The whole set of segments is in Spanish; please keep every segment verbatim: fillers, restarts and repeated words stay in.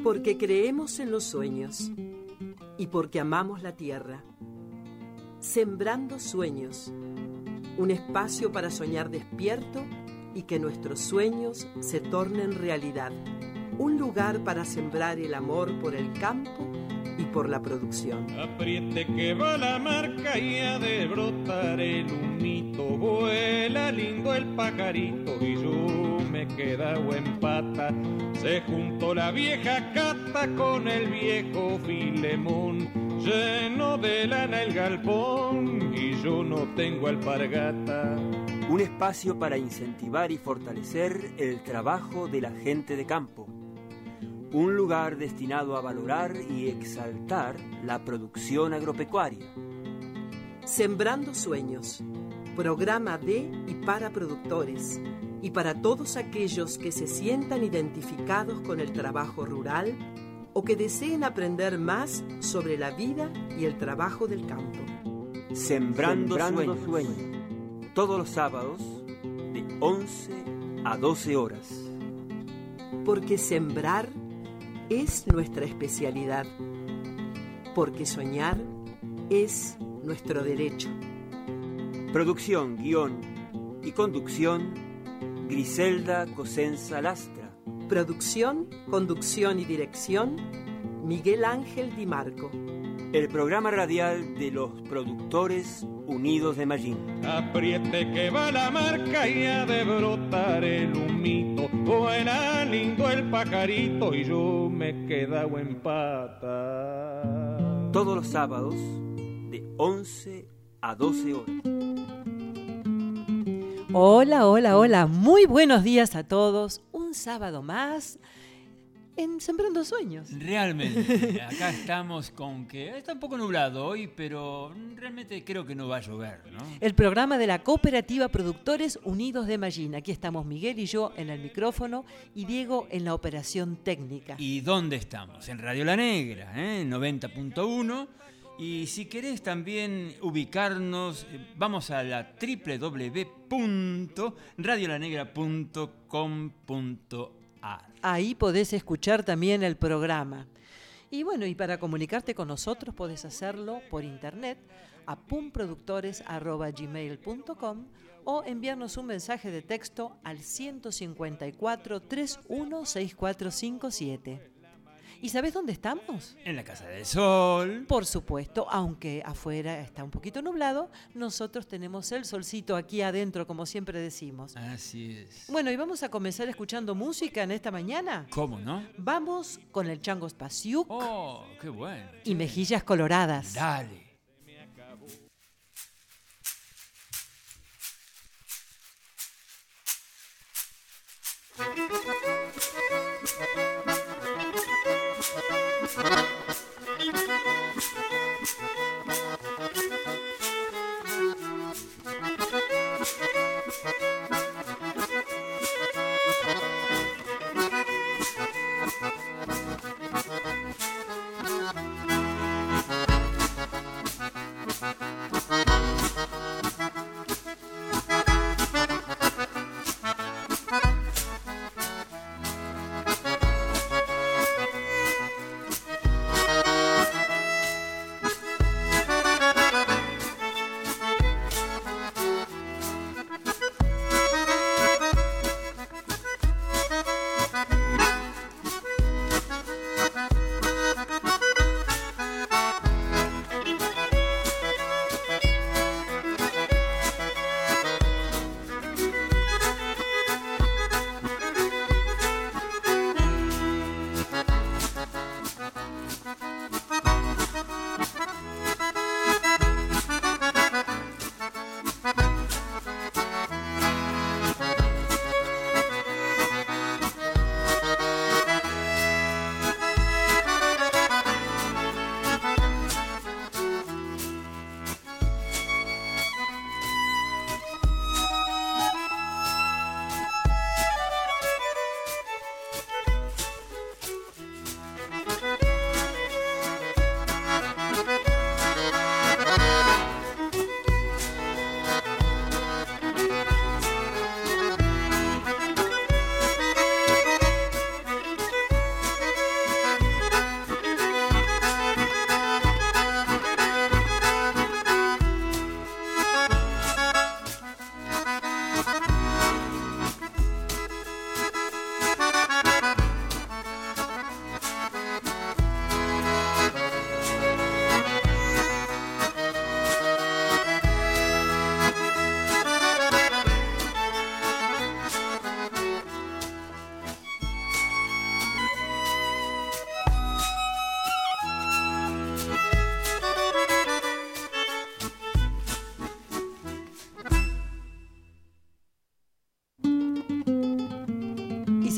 Porque creemos en los sueños y porque amamos la tierra. Sembrando sueños, un espacio para soñar despierto y que nuestros sueños se tornen realidad. Un lugar para sembrar el amor por el campo y por la producción. Apriete que va la marca y ha de brotar el humito. Vuela lindo el pajarito y yo me quedo en pata. Se juntó la vieja Cata con el viejo Filemón. Lleno de lana el galpón y yo no tengo alpargata. Un espacio para incentivar y fortalecer el trabajo de la gente de campo. Un lugar destinado a valorar y exaltar la producción agropecuaria. Sembrando sueños, programa de y para productores y para todos aquellos que se sientan identificados con el trabajo rural o que deseen aprender más sobre la vida y el trabajo del campo. Sembrando, Sembrando sueños. sueños. Todos los sábados de once a doce horas. Porque sembrar es nuestra especialidad, porque soñar es nuestro derecho. Producción, guión y conducción, Griselda Cosenza Lastra. Producción, conducción y dirección, Miguel Ángel Di Marco. El programa radial de los productores unidos de Mallín. Apriete que va la marca y ha de brotar el humito. Vuela lindo el pajarito y yo me quedo en pata. Todos los sábados de once a doce horas. Hola, hola, hola. Muy buenos días a todos. Un sábado más en Sembrando Sueños. Realmente, acá estamos con que está un poco nublado hoy, pero realmente creo que no va a llover, ¿no? El programa de la Cooperativa Productores Unidos de Mallín. Aquí estamos Miguel y yo en el micrófono y Diego en la operación técnica. ¿Y dónde estamos? En Radio La Negra, ¿eh? noventa punto uno. Y si querés también ubicarnos, vamos a la doble u doble u doble u punto radio la negra punto com punto a r. Ahí podés escuchar también el programa. Y bueno, y para comunicarte con nosotros podés hacerlo por internet a punproductores arroba gmail punto com o enviarnos un mensaje de texto al ciento cincuenta y cuatro, treinta y uno, sesenta y cuatro cincuenta y siete. ¿Y sabés dónde estamos? En la Casa del Sol. Por supuesto, aunque afuera está un poquito nublado, nosotros tenemos el solcito aquí adentro, como siempre decimos. Así es. Bueno, ¿y vamos a comenzar escuchando música en esta mañana? ¿Cómo no? Vamos con el Chango Spasiuk. Oh, qué bueno. Y Mejillas Coloradas. Dale.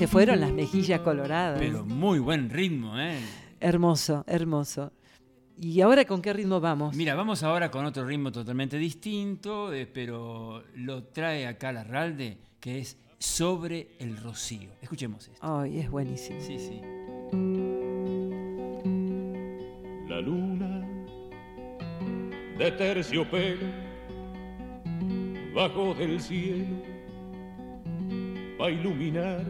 se fueron las mejillas coloradas. Pero muy buen ritmo, ¿eh? Hermoso, hermoso. ¿Y ahora con qué ritmo vamos? Mira, vamos ahora con otro ritmo totalmente distinto, eh, pero lo trae acá Larralde, que es Sobre el Rocío. Escuchemos esto. Ay, es buenísimo. Sí, sí. La luna de terciopelo bajo del cielo va a iluminar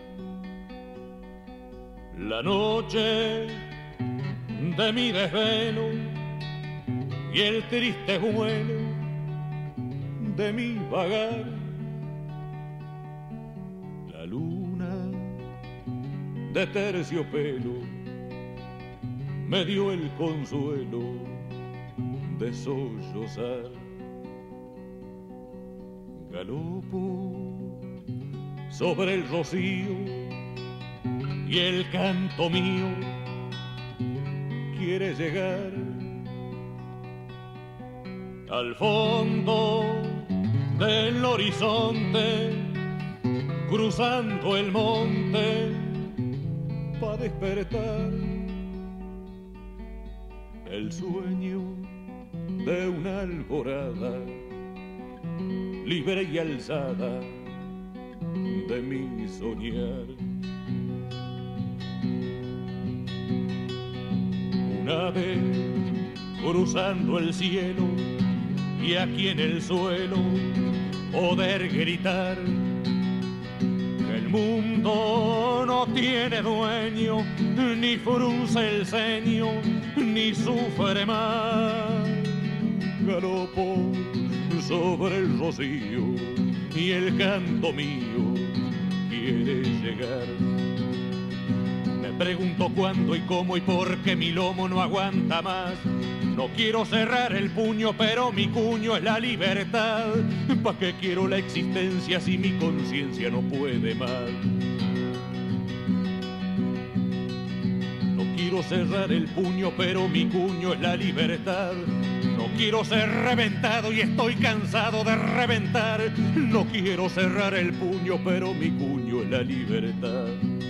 la noche de mi desvelo y el triste vuelo de mi vagar. La luna de terciopelo me dio el consuelo de sollozar. Galopo sobre el rocío y el canto mío quiere llegar al fondo del horizonte, cruzando el monte pa' despertar el sueño de una alborada libre y alzada de mi soñar. Una vez cruzando el cielo y aquí en el suelo poder gritar que el mundo no tiene dueño, ni frunce el ceño, ni sufre más. Galopo sobre el rocío y el canto mío quiere llegar. Me pregunto cuándo y cómo y por qué mi lomo no aguanta más. No quiero cerrar el puño, pero mi cuño es la libertad. ¿Pa' qué quiero la existencia si mi conciencia no puede más? No quiero cerrar el puño, pero mi cuño es la libertad. No quiero ser reventado y estoy cansado de reventar. No quiero cerrar el puño, pero mi cuño es la libertad.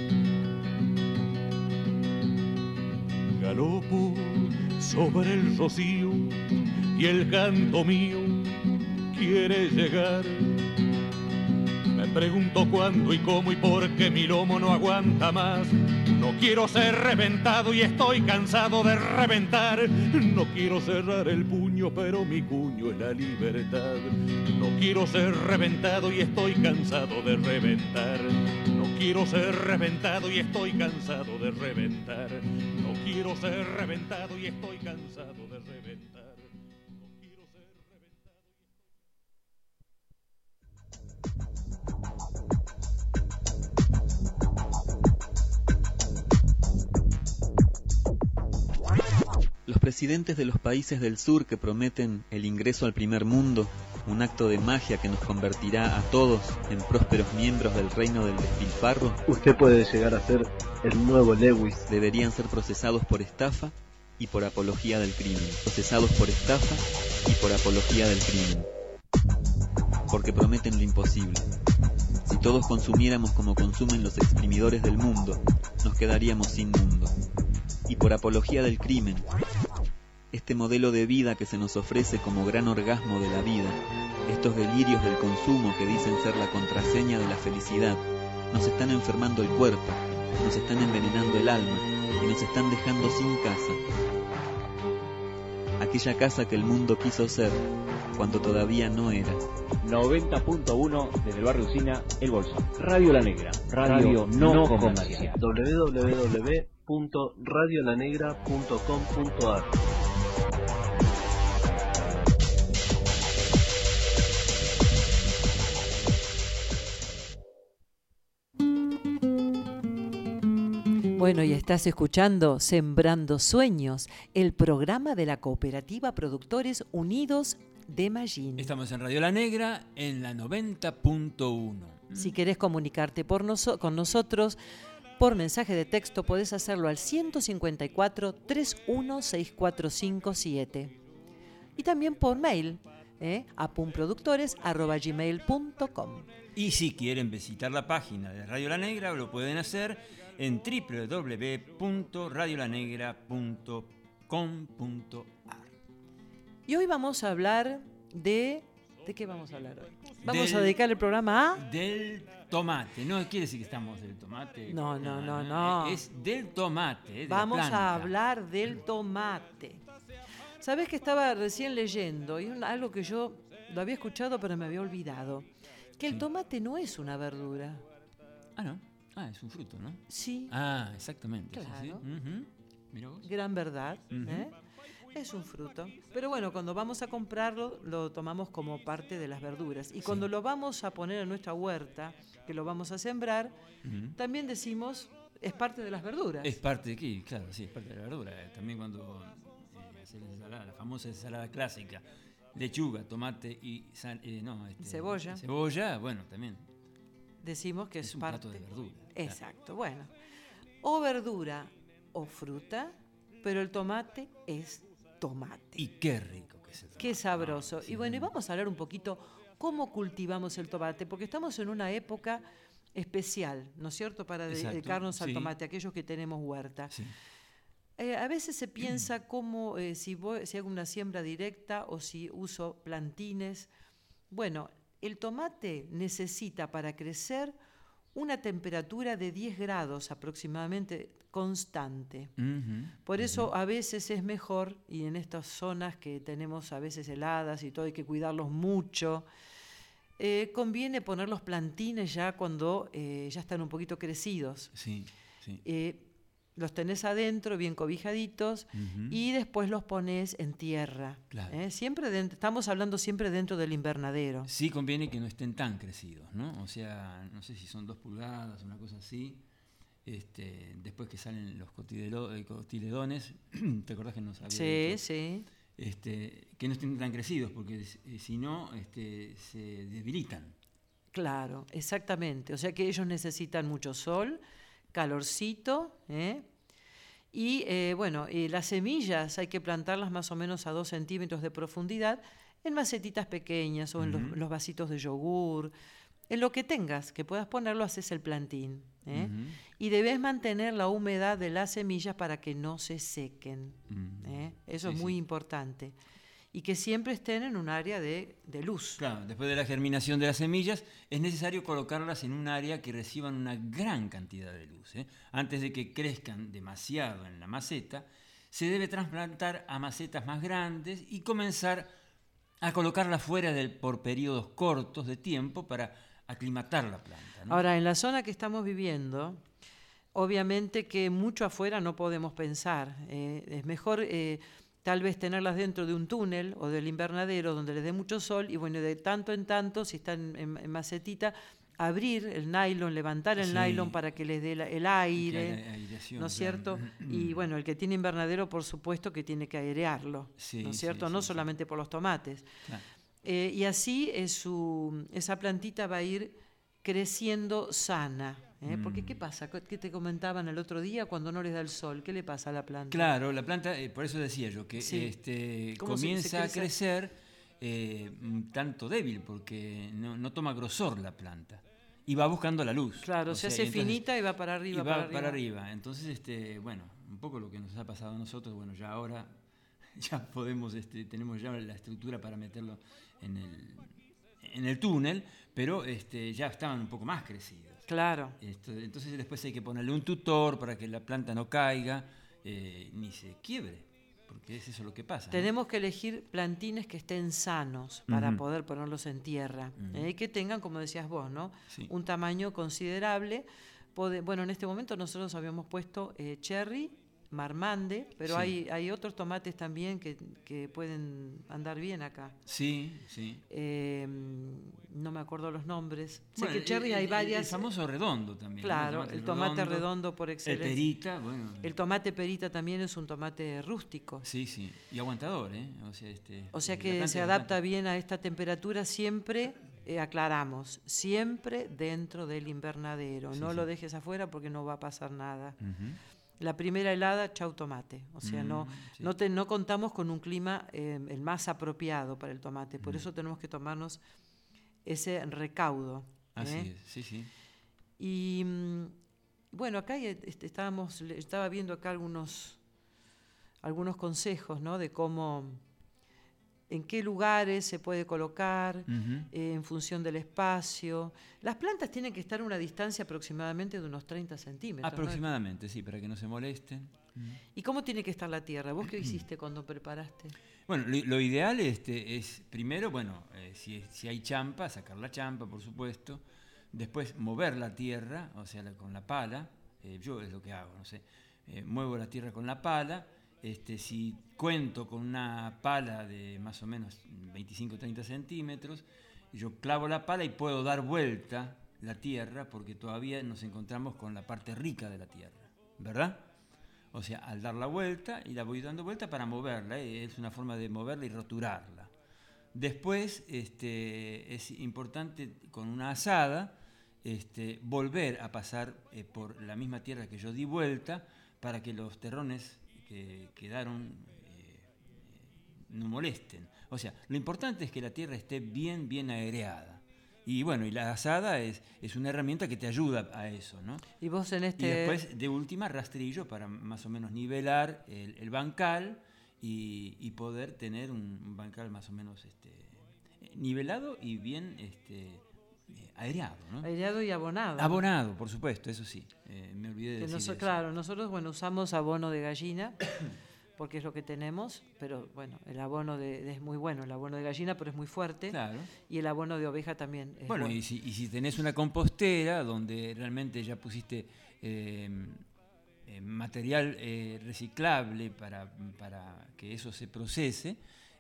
Galopo sobre el rocío y el canto mío quiere llegar. Me pregunto cuándo y cómo y por qué mi lomo no aguanta más. No quiero ser reventado y estoy cansado de reventar. No quiero cerrar el puño, pero mi cuño es la libertad. No quiero ser reventado y estoy cansado de reventar. No quiero ser reventado y estoy cansado de reventar. No quiero ser reventado y estoy cansado de reventar. No quiero ser reventado. Los presidentes de los países del sur que prometen el ingreso al primer mundo, un acto de magia que nos convertirá a todos en prósperos miembros del reino del despilfarro, usted puede llegar a ser el nuevo Lewis. Deberían ser procesados por estafa y por apología del crimen. Procesados por estafa y por apología del crimen. Porque prometen lo imposible. Si todos consumiéramos como consumen los exprimidores del mundo, nos quedaríamos sin mundo. Y por apología del crimen, este modelo de vida que se nos ofrece como gran orgasmo de la vida, estos delirios del consumo que dicen ser la contraseña de la felicidad, nos están enfermando el cuerpo, nos están envenenando el alma y nos están dejando sin casa. Aquella casa que el mundo quiso ser cuando todavía no era. noventa punto uno desde el barrio Usina, El Bolsón. Radio La Negra, radio, radio no, no comercial. doble u doble u doble u punto radio la negra punto com punto a r. Bueno, y estás escuchando Sembrando Sueños, el programa de la Cooperativa Productores Unidos de Mallín. Estamos en Radio La Negra en la noventa punto uno. Si querés comunicarte por noso- con nosotros por mensaje de texto, podés hacerlo al ciento cincuenta y cuatro, treinta y uno, sesenta y cuatro cincuenta y siete. Y también por mail, ¿eh? a punproductores arroba gmail punto com. Y si quieren visitar la página de Radio La Negra, lo pueden hacer en doble u doble u doble u punto radio la negra punto com punto a r. Y hoy vamos a hablar de... ¿De qué vamos a hablar hoy? Vamos Del- a dedicar el programa a... Del tomate. No quiere decir que estamos del tomate. No, no, no, no. Es del tomate. eh, de la Vamos planta. a hablar del tomate. ¿Sabés que estaba recién leyendo? Y un- algo que yo lo había escuchado pero me había olvidado. Que el Sí. tomate no es una verdura. Ah, no. Ah, es un fruto, ¿no? Sí, Ah, exactamente. sí, sí. Claro. Ujú. Mira vos. gran verdad. Ujú. ¿eh? Es un fruto. Pero bueno, cuando vamos a comprarlo, lo tomamos como parte de las verduras. Y cuando lo vamos a poner en nuestra huerta, que lo vamos a sembrar, Ujú. también decimos, es parte de las verduras. Es parte de aquí, claro, sí, es parte de la verdura. Eh, También cuando eh, hacer la ensalada, la famosa ensalada clásica, lechuga, tomate y sal- eh, no, este, Cebolla. Cebolla, bueno, también. Decimos que es, Es un parte. plato de verdura. claro. Exacto, bueno. O verdura o fruta, pero el tomate es tomate. Y qué rico que es el tomate. Qué sabroso. Ah, sí, Y bueno, y mm. vamos a hablar un poquito cómo cultivamos el tomate, porque estamos en una época especial, ¿no es cierto?, para Exacto, dedicarnos al sí. tomate, aquellos que tenemos huerta. Sí. Eh, a veces se piensa cómo, eh, si, voy- si hago una siembra directa o si uso plantines. Bueno, el tomate necesita para crecer una temperatura de diez grados aproximadamente constante. Ujú, Por eso a veces es mejor, y en estas zonas que tenemos a veces heladas y todo, hay que cuidarlos mucho, eh, conviene poner los plantines ya cuando eh, ya están un poquito crecidos. Sí, sí. Eh, los tenés adentro, bien cobijaditos, Ujú. y después los pones en tierra. Claro. ¿eh? Siempre dent- estamos hablando siempre dentro del invernadero. Sí conviene que no estén tan crecidos, ¿no? O sea, no sé si son dos pulgadas, una cosa así. Este, después que salen los cotidelo- eh, cotiledones, ¿te acordás que nos había Sí, dicho? sí. Este, que no estén tan crecidos, porque eh, si no, este, se debilitan. Claro, exactamente. O sea que ellos necesitan mucho sol, calorcito, ¿eh? Y eh, bueno, eh, las semillas hay que plantarlas más o menos a dos centímetros de profundidad en macetitas pequeñas o en los, Ujú. los vasitos de yogur, en lo que tengas, que puedas ponerlo, haces el plantín. ¿eh? Ujú. Y debes mantener la humedad de las semillas para que no se sequen. Mm. ¿eh? Eso Sí, es muy sí. importante. Y que siempre estén en un área de, de luz. Claro, después de la germinación de las semillas, es necesario colocarlas en un área que reciban una gran cantidad de luz. ¿eh? Antes de que crezcan demasiado en la maceta, se debe trasplantar a macetas más grandes y comenzar a colocarlas fuera del, por periodos cortos de tiempo para aclimatar la planta, ¿no? Ahora, en la zona que estamos viviendo, obviamente que mucho afuera no podemos pensar. eh, es mejor eh, tal vez tenerlas dentro de un túnel o del invernadero donde les dé mucho sol y bueno, de tanto en tanto, si están en, en macetita, abrir el nylon, levantar el Sí. nylon para que les dé la- el Que aire, haya aireación, ¿no es claro. cierto? Y bueno, el que tiene invernadero, por supuesto que tiene que airearlo, Sí, ¿no es sí, cierto? sí, no sí. solamente por los tomates. Claro. Eh, y así es su, esa plantita va a ir creciendo sana. ¿eh? Porque Mm. ¿qué pasa? ¿Qué te comentaban el otro día cuando no les da el sol? ¿Qué le pasa a la planta? Claro, la planta, eh, por eso decía yo, que Sí. este, ¿Cómo se- se comienza a crece? crecer eh, un tanto débil, porque no, no toma grosor la planta. Y va buscando la luz. Claro, O se sea, hace y entonces- finita y va para y arriba, va para arriba. para arriba. Entonces, este, bueno, un poco lo que nos ha pasado a nosotros, bueno, ya ahora ya podemos, este, tenemos ya la estructura para meterlo en el, en el túnel, pero este, ya estaban un poco más crecidos. Claro. Esto- entonces después hay que ponerle un tutor para que la planta no caiga eh, ni se quiebre, porque es eso lo que pasa, ¿no? Tenemos que elegir plantines que estén sanos para Ujú. poder ponerlos en tierra. Ujú. ¿eh? Que tengan, como decías vos, ¿no? Sí. Un tamaño considerable. Pode- bueno, en este momento nosotros habíamos puesto eh, cherry, marmande, pero Sí. hay, hay otros tomates también que, que pueden andar bien acá. Sí, sí. Eh, no me acuerdo los nombres. Sé Bueno, que cherry el- hay el- varias. El famoso redondo también. ¿no? Claro, el tomate redondo por El excelencia. perita, bueno. El tomate perita también es un tomate rústico. Sí, sí. Y aguantador, ¿eh? O sea, este, O sea la que planta se es adapta bastante- bien a esta temperatura siempre, eh, aclaramos, siempre dentro del invernadero. Sí, no sí. lo dejes afuera porque no va a pasar nada. Ujú. La primera helada, chau tomate. O sea, Mm, no, sí. no, te, no contamos con un clima eh, el más apropiado para el tomate. Por Mm. eso tenemos que tomarnos ese recaudo. Así ¿eh? es, sí, sí. Y mm, bueno, acá ya, este, estábamos, le- estaba viendo acá algunos, algunos consejos, ¿no? De cómo, en qué lugares se puede colocar, Ujú. eh, en función del espacio. Las plantas tienen que estar a una distancia aproximadamente de unos treinta centímetros. ¿no? Aproximadamente, sí, para que no se molesten. ¿Y cómo tiene que estar la tierra? ¿Vos qué hiciste cuando preparaste? Bueno, lo, lo ideal este, es, primero, bueno, eh, si, si hay champa, sacar la champa, por supuesto. Después, mover la tierra, o sea, la- con la pala. Eh, yo es lo que hago, no sé. Eh, muevo la tierra con la pala. Este, si cuento con una pala de más o menos veinticinco a treinta centímetros, yo clavo la pala y puedo dar vuelta la tierra porque todavía nos encontramos con la parte rica de la tierra, ¿verdad? O sea, al dar la vuelta, y la voy dando vuelta para moverla, ¿eh? Es una forma de moverla y roturarla. Después, este, es importante con una azada este, volver a pasar eh, por la misma tierra que yo di vuelta para que los terrones que quedaron eh, no molesten. O sea, lo importante es que la tierra esté bien, bien aireada. Y bueno, y la asada es, es una herramienta que te ayuda a eso, ¿no? Y vos en Y este... después, de última, rastrillo para más o menos nivelar el, el bancal y, y poder tener un, un bancal más o menos este, nivelado y bien este, eh, aireado, ¿no? aireado y abonado. Abonado, por supuesto, eso sí. Eh, me olvidé de Que decir noso- eso. claro, nosotros bueno usamos abono de gallina porque es lo que tenemos, pero bueno, el abono de, de- es muy bueno, el abono de gallina, pero es muy fuerte. Claro. Y el abono de oveja también es Bueno, bueno. y si, y si tenés una compostera donde realmente ya pusiste eh, eh, material eh, reciclable para, para que eso se procese,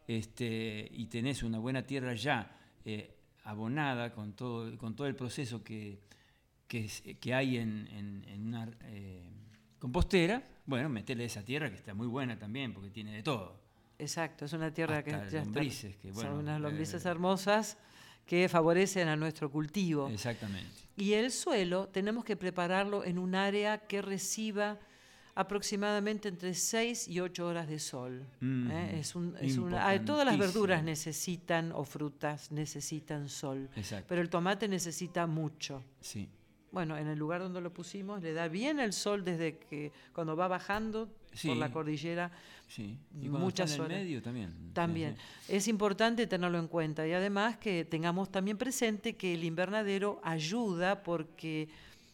este, y tenés una buena tierra ya eh, abonada con todo, con todo el proceso que, que, es- que hay en, en- en una eh, compostera, bueno, metele esa tierra que está muy buena también porque tiene de todo. Exacto, es una tierra Hasta que ya está- lombrices, que, bueno, son unas lombrices eh, hermosas que favorecen a nuestro cultivo. Exactamente. Y el suelo tenemos que prepararlo en un área que reciba aproximadamente entre seis y ocho horas de sol. Mm, ¿eh? Es un, es una- ah, todas las importantísimo. verduras necesitan, o frutas, necesitan sol, Exacto. pero el tomate necesita mucho. Sí. Bueno, en el lugar donde lo pusimos le da bien el sol desde que cuando va bajando Sí. por la cordillera. Sí, y cuando Muchas está en el horas. medio también. También. Sí, Es importante tenerlo en cuenta y además que tengamos también presente que el invernadero ayuda porque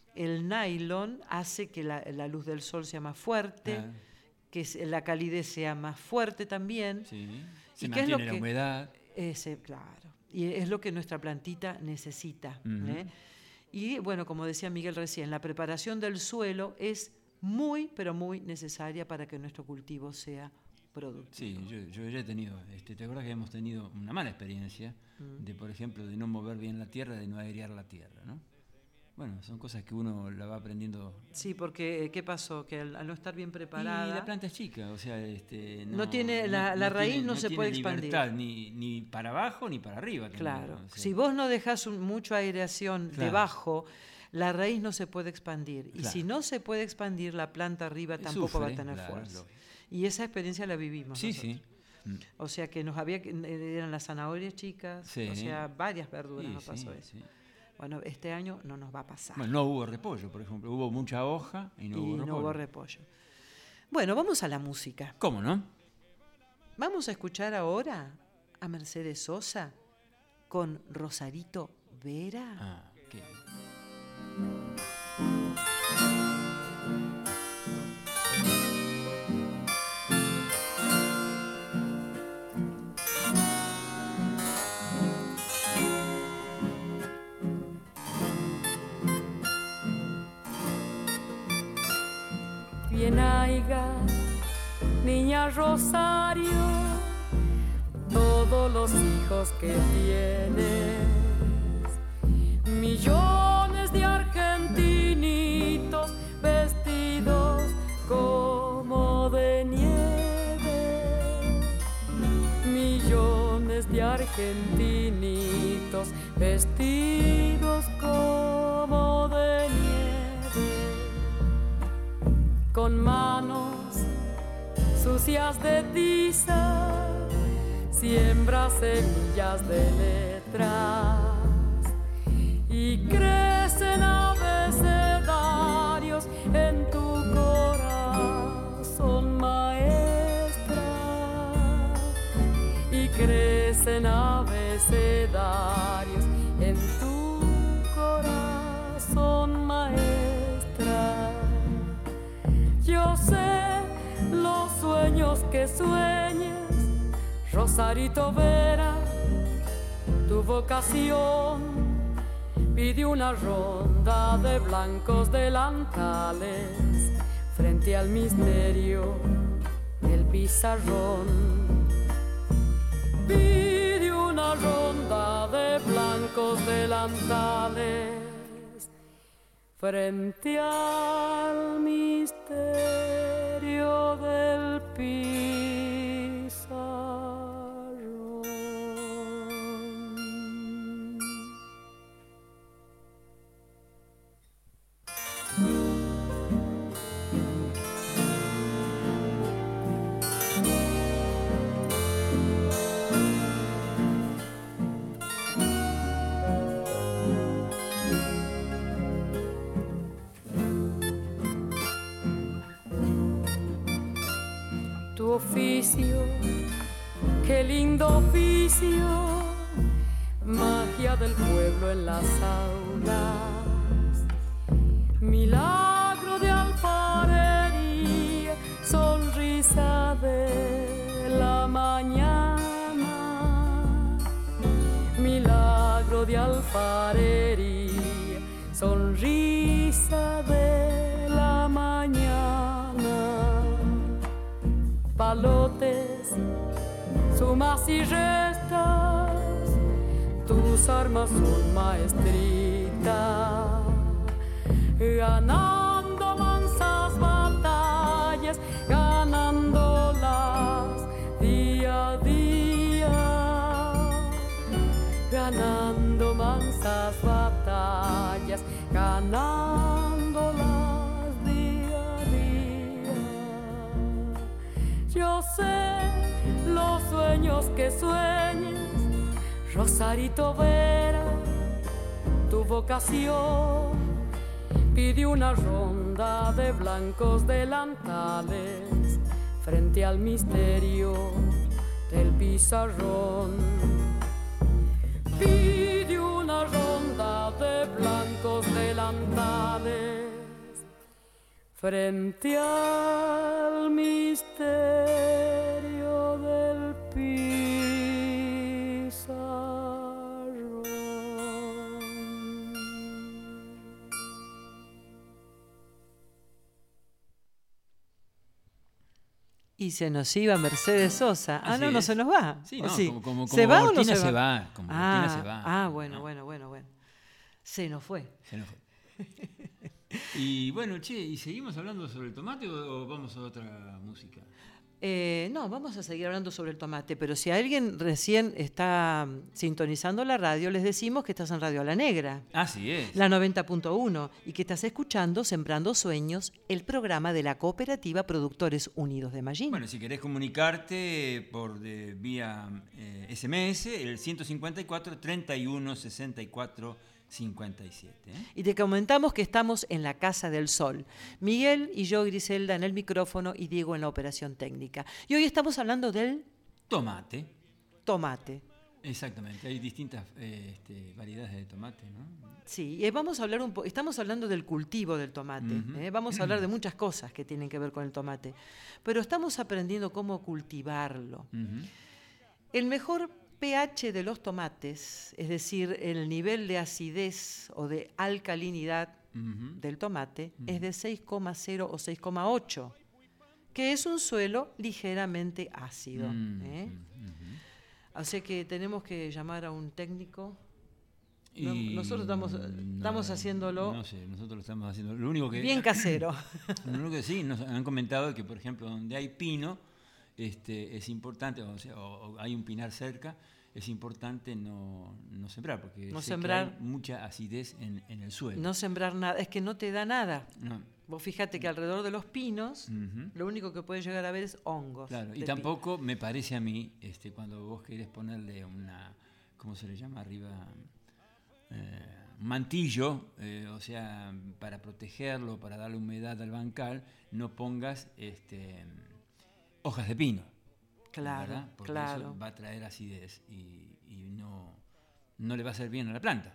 el nylon hace que la, la luz del sol sea más fuerte, Claro. que se- la calidez sea más fuerte también. sí. Se ¿Y qué es lo mantiene la que- humedad. Ese, claro. Y es lo que nuestra plantita necesita. Ujú. ¿eh? Y bueno, como decía Miguel recién, la preparación del suelo es muy, pero muy necesaria para que nuestro cultivo sea productivo. Sí, yo, yo ya he tenido, este, ¿te acuerdas que hemos tenido una mala experiencia Mm. de, por ejemplo, de no mover bien la tierra, de no airear la tierra, ¿no? Bueno, son cosas que uno la va aprendiendo. Sí, porque eh, ¿qué pasó? Que al, al no estar bien preparada... Y la planta es chica, o sea, este, no, No tiene- la- la raíz tiene- no se tiene puede expandir. libertad, Ni, ni para abajo ni para arriba. también, Claro, o sea. si vos no dejás un- mucho aireación Claro. debajo, la raíz no se puede expandir. Y Claro. si no se puede expandir, la planta arriba Eh, tampoco va a sufre, tener claro, fuerza. lógico. Y esa experiencia la vivimos Sí, nosotros. sí. Mm. O sea que nos había que eh, eran las zanahorias chicas, Sí. o sea, varias verduras Sí, nos pasó sí, eso. sí. Bueno, este año no nos va a pasar. Bueno, no hubo repollo, por ejemplo. Hubo mucha hoja y no y hubo no repollo. hubo repollo. Bueno, vamos a la música. ¿Cómo no? Vamos a escuchar ahora a Mercedes Sosa con Rosarito Vera. Ah, qué Bien haiga, niña Rosario, todos los hijos que tienes, millones de argentinitos vestidos como de nieve, millones de argentinitos vestidos como de nieve. con manos sucias de tiza, siembra semillas de letras y crecen abecedarios en tu corazón, maestra, y crecen abecedarios en tu corazón, maestra. Yo sé los sueños que sueñes, Rosarito Vera, tu vocación. Pide una ronda de blancos delantales frente al misterio del pizarrón. Pide una ronda de blancos delantales frente al misterio del pizarrón. Tu oficio, qué lindo oficio, magia del pueblo en las aulas, milagro de alfarería, sonrisa de la mañana, milagro de alfarería, sonrisa de la mañana. Palotes, sumas y restas, tus armas son maestrita, ganando mansas batallas, ganándolas día a día, ganando mansas batallas, ganándolas. Yo sé los sueños que sueñes, Rosarito Vera, tu vocación. Pide una ronda de blancos delantales frente al misterio del pizarrón. Pide una ronda de blancos delantales frente al misterio del pizarrón. Y se nos iba Mercedes Sosa. Ah, Así no, no es. se nos va. Sí, ¿O no, sí? como, como, ¿Se como va o no Cortina se va? se va, como ah, Cortina se va. ah, bueno, ¿no? bueno, bueno, bueno. Se nos fue. Se nos fue. Y bueno, che, ¿y seguimos hablando sobre el tomate o, o vamos a otra música? Eh, no, vamos a seguir hablando sobre el tomate, pero si alguien recién está sintonizando la radio, les decimos que estás en Radio La Negra. Así es. La noventa punto uno, y que estás escuchando Sembrando Sueños, el programa de la Cooperativa Productores Unidos de Mallín. Bueno, si querés comunicarte por de, vía eh, S M S, el ciento cincuenta y cuatro, treinta y uno, sesenta y cuatro, cincuenta y siete. ¿eh? Y te comentamos que estamos en la Casa del Sol. Miguel y yo, Griselda, en el micrófono y Diego en la operación técnica. Y hoy estamos hablando del Tomate. tomate. Exactamente, hay distintas eh, este, variedades de tomate, ¿no? Sí, y vamos a hablar un po- estamos hablando del cultivo del tomate. Uh-huh. ¿eh? Vamos a hablar de muchas cosas que tienen que ver con el tomate. Pero estamos aprendiendo cómo cultivarlo. Uh-huh. El mejor pH de los tomates, es decir, el nivel de acidez o de alcalinidad Uh-huh. del tomate, Uh-huh. es de seis coma cero o seis coma ocho, que es un suelo ligeramente ácido. Uh-huh. ¿eh? Uh-huh. O sea que tenemos que llamar a un técnico. No, Y nosotros estamos, estamos no, haciéndolo No sé, nosotros lo estamos haciendo. Lo único que. bien casero. Lo único que sí, nos han comentado que, por ejemplo, donde hay pino, este, es importante, o, sea, o, o hay un pinar cerca, es importante no, no sembrar, porque No sé sembrar. que hay mucha acidez en, en el suelo. No sembrar nada, es que no te da nada. No. Vos fíjate que alrededor de los pinos, Ujú. lo único que puedes llegar a ver es hongos. Claro, y de tampoco me parece a mí, este, cuando vos querés ponerle una, ¿cómo se le llama arriba? Eh, un mantillo, eh, o sea, para protegerlo, para darle humedad al bancal, no pongas este, hojas de pino. Claro, ¿verdad? Porque claro. eso va a traer acidez y, y no, no le va a hacer bien a la planta.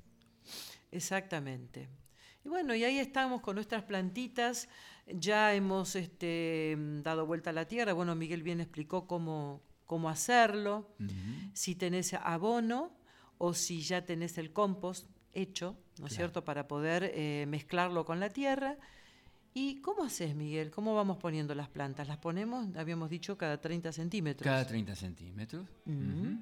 Exactamente. Y bueno, y ahí estamos con nuestras plantitas, ya hemos este, dado vuelta a la tierra, bueno, Miguel bien explicó cómo, cómo hacerlo, Ujú. si tenés abono o si ya tenés el compost hecho, ¿no es Claro. cierto?, para poder eh, mezclarlo con la tierra. ¿Y cómo haces, Miguel? ¿Cómo vamos poniendo las plantas? Las ponemos, habíamos dicho, cada treinta centímetros. Cada treinta centímetros. Ujú. Ujú.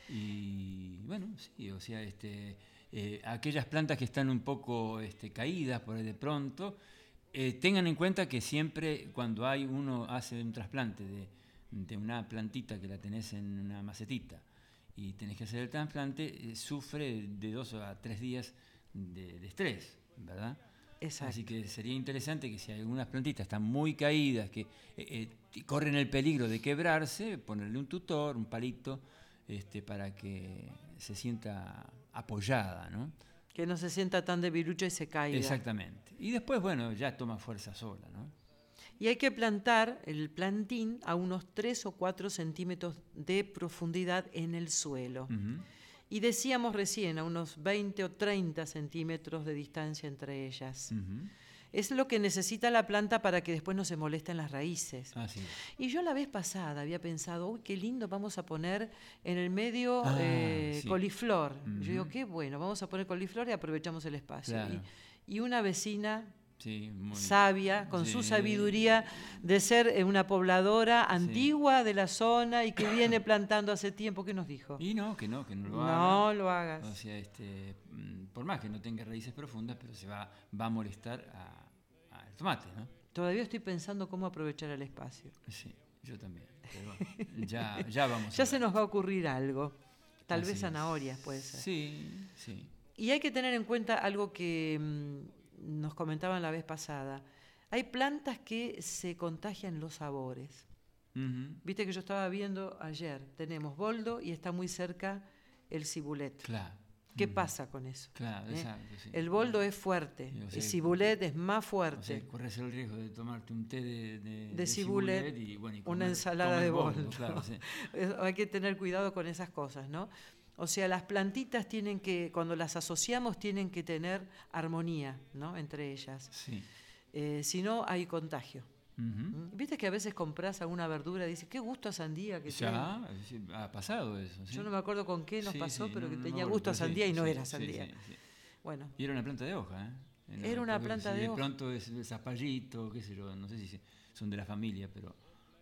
Y bueno, sí, o sea, este, eh, aquellas plantas que están un poco este, caídas por ahí de pronto, eh, tengan en cuenta que siempre cuando hay uno hace un trasplante de, de una plantita que la tenés en una macetita y tenés que hacer el trasplante, eh, sufre de dos a tres días de, de estrés, ¿verdad? Exacto. Así que sería interesante que si algunas plantitas están muy caídas, que eh, eh, corren el peligro de quebrarse, ponerle un tutor, un palito, este, para que se sienta apoyada, ¿no? Que no se sienta tan debilucha y se caiga. Exactamente. Y después, bueno, ya toma fuerza sola, ¿no? Y hay que plantar el plantín a unos tres o cuatro centímetros de profundidad en el suelo. Ujú. Y decíamos recién, a unos veinte o treinta centímetros de distancia entre ellas. Ujú. Es lo que necesita la planta para que después no se molesten las raíces. Así es. Y yo la vez pasada había pensado, uy, qué lindo, vamos a poner en el medio Ah, eh, sí. coliflor. Ujú. Yo digo, qué bueno, vamos a poner coliflor y aprovechamos el espacio. Claro. Y, y una vecina Sí, muy sabia, con sí. su sabiduría de ser eh, una pobladora antigua de la zona y que viene plantando hace tiempo, ¿qué nos dijo? Y no, que no, que no lo haga. No lo hagas. O sea, este, mm, por más que no tenga raíces profundas, pero se va, va a molestar a- al tomate, ¿no? Todavía estoy pensando cómo aprovechar el espacio. Sí, yo también. Pero ya, ya vamos. Ya a se ver. nos va a ocurrir algo. Tal Así vez es. zanahorias puede ser. Sí, sí. Y hay que tener en cuenta algo que mm, nos comentaban la vez pasada. Hay plantas que se contagian los sabores. Ujú. Viste que yo estaba viendo ayer, tenemos boldo y está muy cerca el cibulet. Claro. ¿Qué Ujú. pasa con eso? Claro, ¿Eh? exacto. Sí. El boldo es fuerte, Sí, o sea, el cibulet es más O fuerte. sea, corres el riesgo de tomarte un té de, de, De cibulet, y, bueno, y una comer- ensalada comer de boldo, boldo. claro, sí. Es- Hay que tener cuidado con esas cosas, ¿no? O sea, las plantitas tienen que, cuando las asociamos, tienen que tener armonía, ¿no? Entre ellas. Sí. Eh, si no, hay contagio. Ujú. ¿Mm? Viste que a veces compras alguna verdura y dices, qué gusto a sandía que tiene. Ya, sí, ha pasado eso. Sí. Yo no me acuerdo con qué nos Sí, pasó, sí, pero no, que no me tenía acuerdo, gusto a pero sí, sandía y no sí, era sí, sandía. sí, sí. Bueno, Y era una planta de hoja, ¿eh? Era una porque planta si de de hoja. pronto es el zapallito, qué sé yo, no sé si se- son de la familia, pero,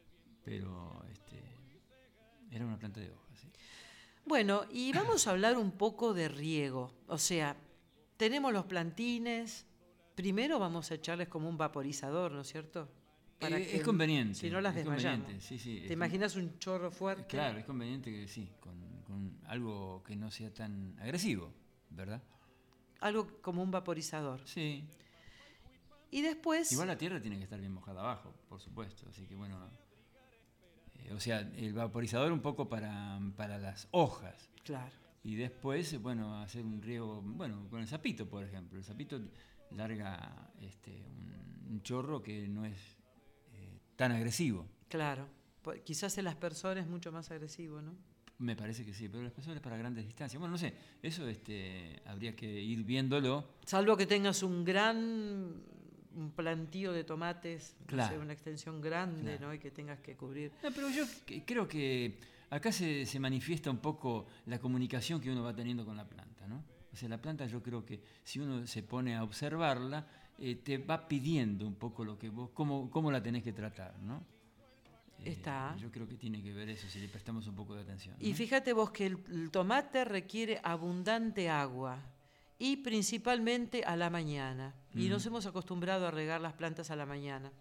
pero este, era una planta de hoja, sí. bueno, y vamos a hablar un poco de riego. O sea, tenemos los plantines. Primero vamos a echarles como un vaporizador, ¿no es cierto? Eh, es conveniente. Si no las es desmayamos. conveniente, sí, sí, ¿Te es imaginas un chorro fuerte? Claro, es conveniente que sí, con, con algo que no sea tan agresivo, ¿verdad? Algo como un vaporizador. Sí. Y después... Igual la tierra tiene que estar bien mojada abajo, por supuesto, así que bueno, eh, o sea, el vaporizador un poco para, para las hojas. Claro. Y después, bueno, hacer un riego, bueno, con el sapito, por ejemplo. El sapito larga este, un, un chorro que no es eh, tan agresivo. Claro. Pues quizás el aspersor es mucho más agresivo, ¿no? Me parece que sí, pero el aspersor es para grandes distancias. Bueno, no sé, eso este, habría que ir viéndolo. Salvo que tengas un gran un plantío de tomates, no Claro. sé, una extensión grande, Claro. ¿no? Y que tengas que cubrir. No, pero yo que- creo que acá se, se manifiesta un poco la comunicación que uno va teniendo con la planta, ¿no? O sea, la planta yo creo que si uno se pone a observarla, eh, te va pidiendo un poco lo que vos, cómo, cómo la tenés que tratar, ¿no? Eh, Está. Yo creo que tiene que ver eso, si le prestamos un poco de atención. Y ¿no? fíjate vos que el, el tomate requiere abundante agua y principalmente a la mañana. Y Mm. nos hemos acostumbrado a regar las plantas a la mañana.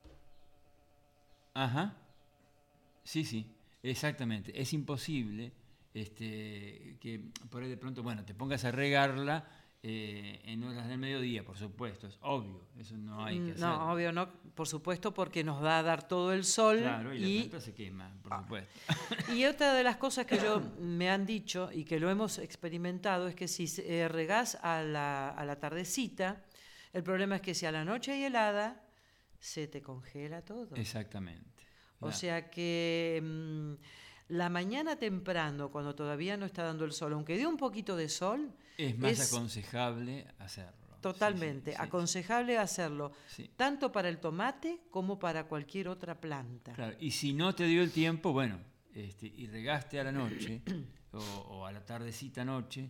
Ajá. Sí, sí, exactamente. Es imposible este, que por ahí de pronto, bueno, te pongas a regarla eh, en horas del mediodía, por supuesto, es obvio, eso no hay que hacer. No, obvio no, por supuesto, porque nos va a dar todo el sol. Claro, y, y la planta se quema, por supuesto. Y otra de las cosas que yo me han dicho y que lo hemos experimentado es que si eh, regás a la, a la tardecita, el problema es que si a la noche hay helada, se te congela todo. Exactamente. O Claro. sea que mmm, la mañana temprano, cuando todavía no está dando el sol, aunque dé un poquito de sol, Es más es aconsejable hacerlo. totalmente Sí, sí, sí, aconsejable hacerlo, sí. tanto para el tomate como para cualquier otra planta. Claro, y si no te dio el tiempo, bueno, este, y regaste a la noche o, o a la tardecita noche,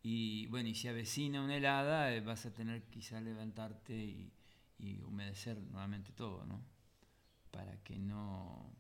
y bueno, y si avecina una helada, eh, vas a tener quizá levantarte y, y humedecer nuevamente todo, ¿no? Para que no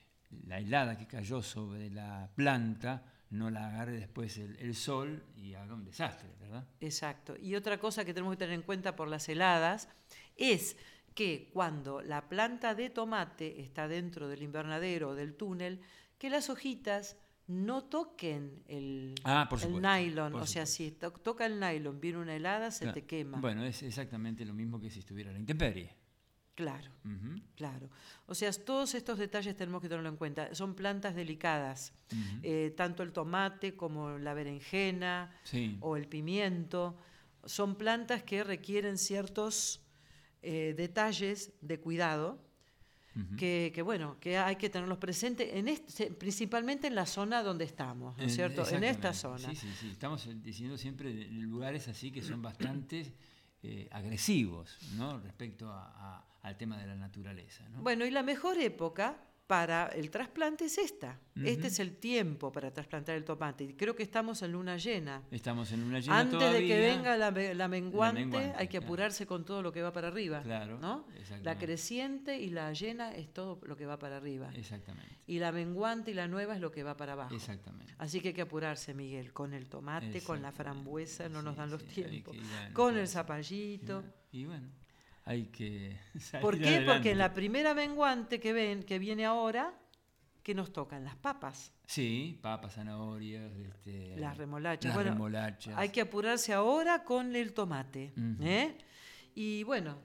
la helada que cayó sobre la planta no la agarre después el, el sol y haga un desastre, ¿verdad? Exacto. Y otra cosa que tenemos que tener en cuenta por las heladas es que cuando la planta de tomate está dentro del invernadero o del túnel, que las hojitas no toquen el, Ah, por el supuesto, nylon. por O sea, si to- toca el nylon, viene una helada, se Claro. te quema. Bueno, es exactamente lo mismo que si estuviera la intemperie. Claro, Ujú, claro. O sea, todos estos detalles tenemos que tenerlo en cuenta. Son plantas delicadas, ujú. eh, tanto el tomate como la berenjena Sí. o el pimiento. Son plantas que requieren ciertos eh, detalles de cuidado Ujú. que, que, bueno, que hay que tenerlos presentes, en este, principalmente en la zona donde estamos, ¿no es En- cierto? En esta exactamente. zona. Sí, sí, sí. Estamos eh, diciendo siempre de lugares así que son bastante eh, agresivos, ¿no? Respecto a, a- al tema de la naturaleza, ¿no? Bueno, y la mejor época para el trasplante es esta. Ujú. Este es el tiempo para trasplantar el tomate. Y creo que estamos en luna llena. Estamos en una llena Antes todavía. de que venga la, me- la menguante, menguante, hay que claro. apurarse con todo lo que va para arriba. Claro, ¿no? La exactamente. creciente y la llena es todo lo que va para arriba. Exactamente, Y la menguante y la nueva es lo que va para abajo. exactamente. Así que hay que apurarse, Miguel, con el tomate, con la Exactamente. frambuesa, no nos Sí, dan los sí, hay que- tiempos. y bueno, Con claro. el zapallito. Y bueno, hay que salir ¿Por qué? adelante. Porque en la primera menguante que ven, que viene ahora, que nos tocan las papas, Sí, papas, zanahorias, este, las remolachas. las Bueno, remolachas. hay que apurarse ahora con el tomate. Ujú. ¿eh? Y bueno,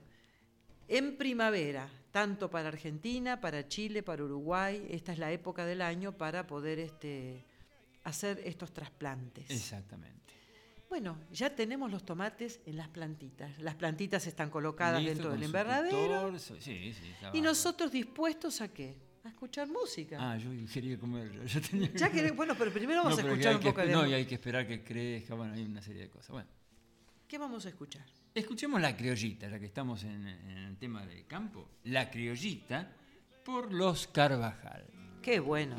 en primavera, tanto para Argentina, para Chile, para Uruguay, esta es la época del año para poder este, hacer estos trasplantes. Exactamente. Bueno, ya tenemos los tomates en las plantitas. Las plantitas están colocadas Listo, dentro con del su invernadero. tutor, su- sí, sí, está Y bárbaro. nosotros dispuestos a qué? A escuchar música. Ah, yo quería comer. Yo tenía Ya que, bueno, pero primero vamos No, a pero escuchar hay un que poco espe- de... No, y hay que esperar que crezca. Bueno, hay una serie de cosas. Bueno, ¿Qué vamos a escuchar? escuchemos La Criollita, ya que estamos en, en el tema del campo. La Criollita por Los Carvajal. Qué bueno.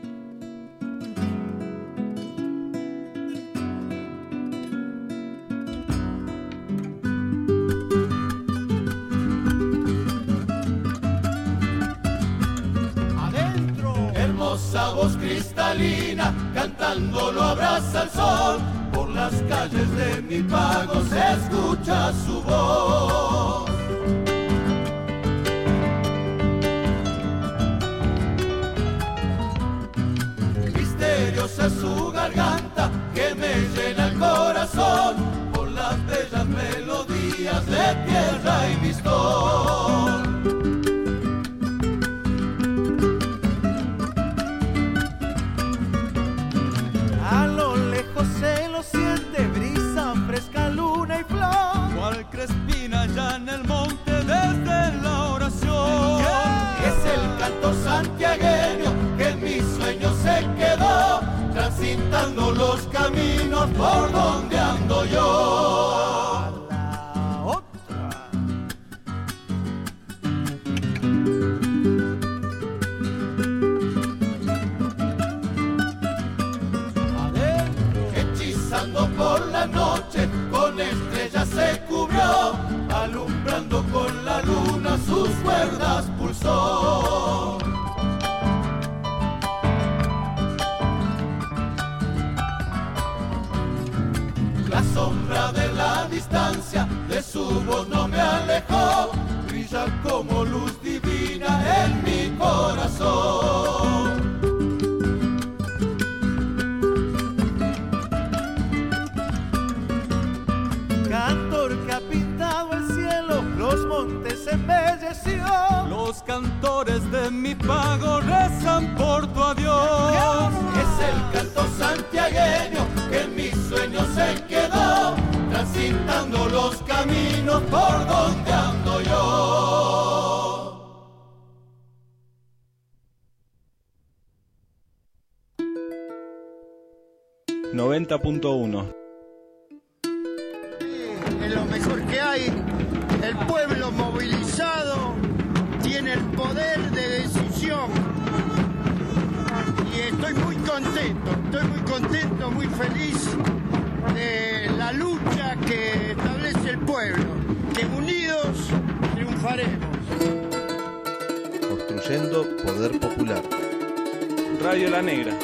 Hermosa voz cristalina, cantando lo abraza el sol. Por las calles de mi pago se escucha su voz. Misteriosa es su garganta que me llena el corazón. Por las bellas melodías de tierra y mistón. A lo lejos se lo siente brisa, fresca luna y flor. Cual crespina ya en el monte desde la oración. Es el canto santiagueño que en mis sueños se quedó, transitando los caminos por donde ando yo. La otra. Hechizando por la noche, con estrellas se cubrió, alumbrando con la luna sus cuerdas pulsó. La sombra vagos rezan por tu adiós. Es el canto santiagueño que en mis sueños se quedó, transitando los caminos por donde ando yo. noventa punto uno. Es lo mejor que hay. El pueblo movilizado tiene el poder de decisión. Y estoy muy contento, estoy muy contento, muy feliz de la lucha que establece el pueblo. Que unidos triunfaremos. Construyendo poder popular. Radio La Negra.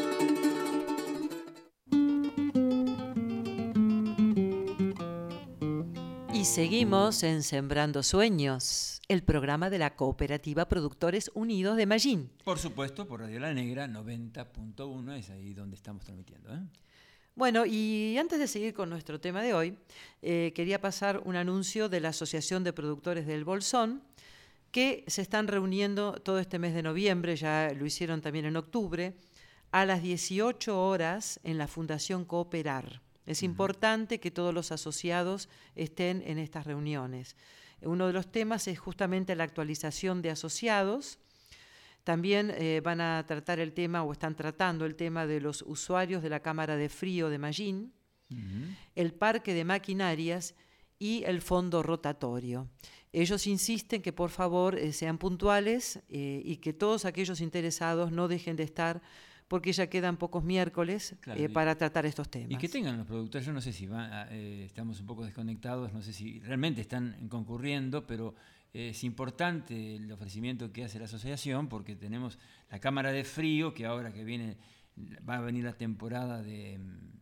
Seguimos en Sembrando Sueños, el programa de la Cooperativa Productores Unidos de Mallín. Por supuesto, por Radio La Negra noventa punto uno, es ahí donde estamos transmitiendo, ¿eh? Bueno, y antes de seguir con nuestro tema de hoy, eh, quería pasar un anuncio de la Asociación de Productores del Bolsón, que se están reuniendo todo este mes de noviembre, ya lo hicieron también en octubre, a las dieciocho horas en la Fundación Cooperar. Es importante que todos los asociados estén en estas reuniones. Uno de los temas es justamente la actualización de asociados. También eh, van a tratar el tema, o están tratando el tema de los usuarios de la Cámara de Frío de Mallín, uh-huh. el Parque de Maquinarias y el Fondo Rotatorio. Ellos insisten que por favor eh, sean puntuales eh, y que todos aquellos interesados no dejen de estar, porque ya quedan pocos miércoles claro, eh, para tratar estos temas. Y que tengan los productores, yo no sé si van a, eh, estamos un poco desconectados, no sé si realmente están concurriendo, pero eh, es importante el ofrecimiento que hace la asociación, porque tenemos la Cámara de Frío, que ahora que viene, va a venir la temporada de,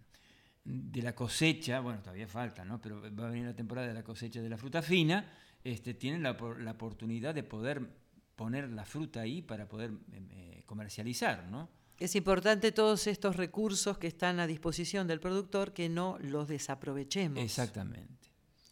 de la cosecha, bueno, todavía falta, ¿no? Pero va a venir la temporada de la cosecha de la fruta fina, este, tienen la, la oportunidad de poder poner la fruta ahí para poder eh, comercializar, ¿no? Es importante todos estos recursos que están a disposición del productor que no los desaprovechemos. Exactamente.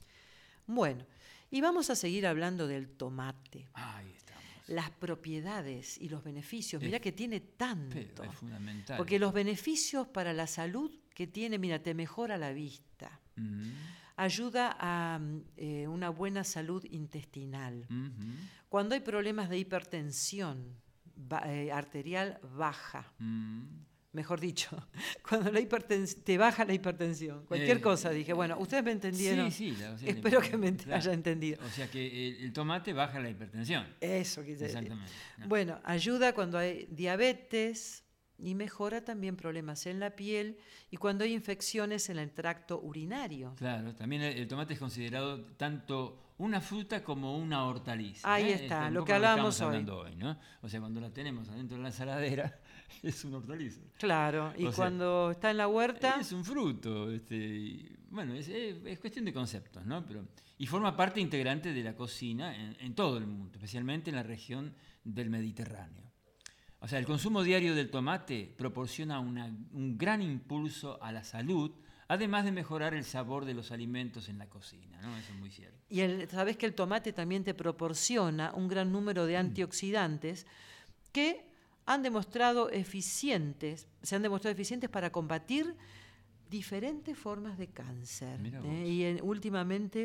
Bueno, y vamos a seguir hablando del tomate. Ahí estamos. Las propiedades y los beneficios. Mirá que tiene tanto. Es fundamental. Porque los beneficios para la salud que tiene, mira, te mejora la vista. Uh-huh. Ayuda a eh, una buena salud intestinal. Uh-huh. Cuando hay problemas de hipertensión, Ba- eh, arterial baja, mm. mejor dicho, cuando la hipertens- te baja la hipertensión, cualquier eh, cosa, dije, bueno, ustedes me entendieron, sí, sí, o sea, espero que me claro. haya entendido. O sea que el, el tomate baja la hipertensión. Eso quise decir. Exactamente. No. Bueno, ayuda cuando hay diabetes y mejora también problemas en la piel y cuando hay infecciones en el tracto urinario. Claro, también el, el tomate es considerado tanto una fruta como una hortaliza. Ahí ¿eh? está, es lo que hablamos hoy. hoy, ¿no? O sea, cuando la tenemos adentro de la ensaladera, es una hortaliza. Claro, y o cuando sea, está en la huerta... Es un fruto. Este, y, bueno, es, es, es cuestión de conceptos, ¿no? Pero, y forma parte integrante de la cocina en, en todo el mundo, especialmente en la región del Mediterráneo. O sea, el consumo diario del tomate proporciona una, un gran impulso a la salud, además de mejorar el sabor de los alimentos en la cocina, ¿no? Eso es muy cierto. Y el, sabes que el tomate también te proporciona un gran número de antioxidantes que han demostrado eficientes, se han demostrado eficientes para combatir diferentes formas de cáncer. ¿eh? Y en, últimamente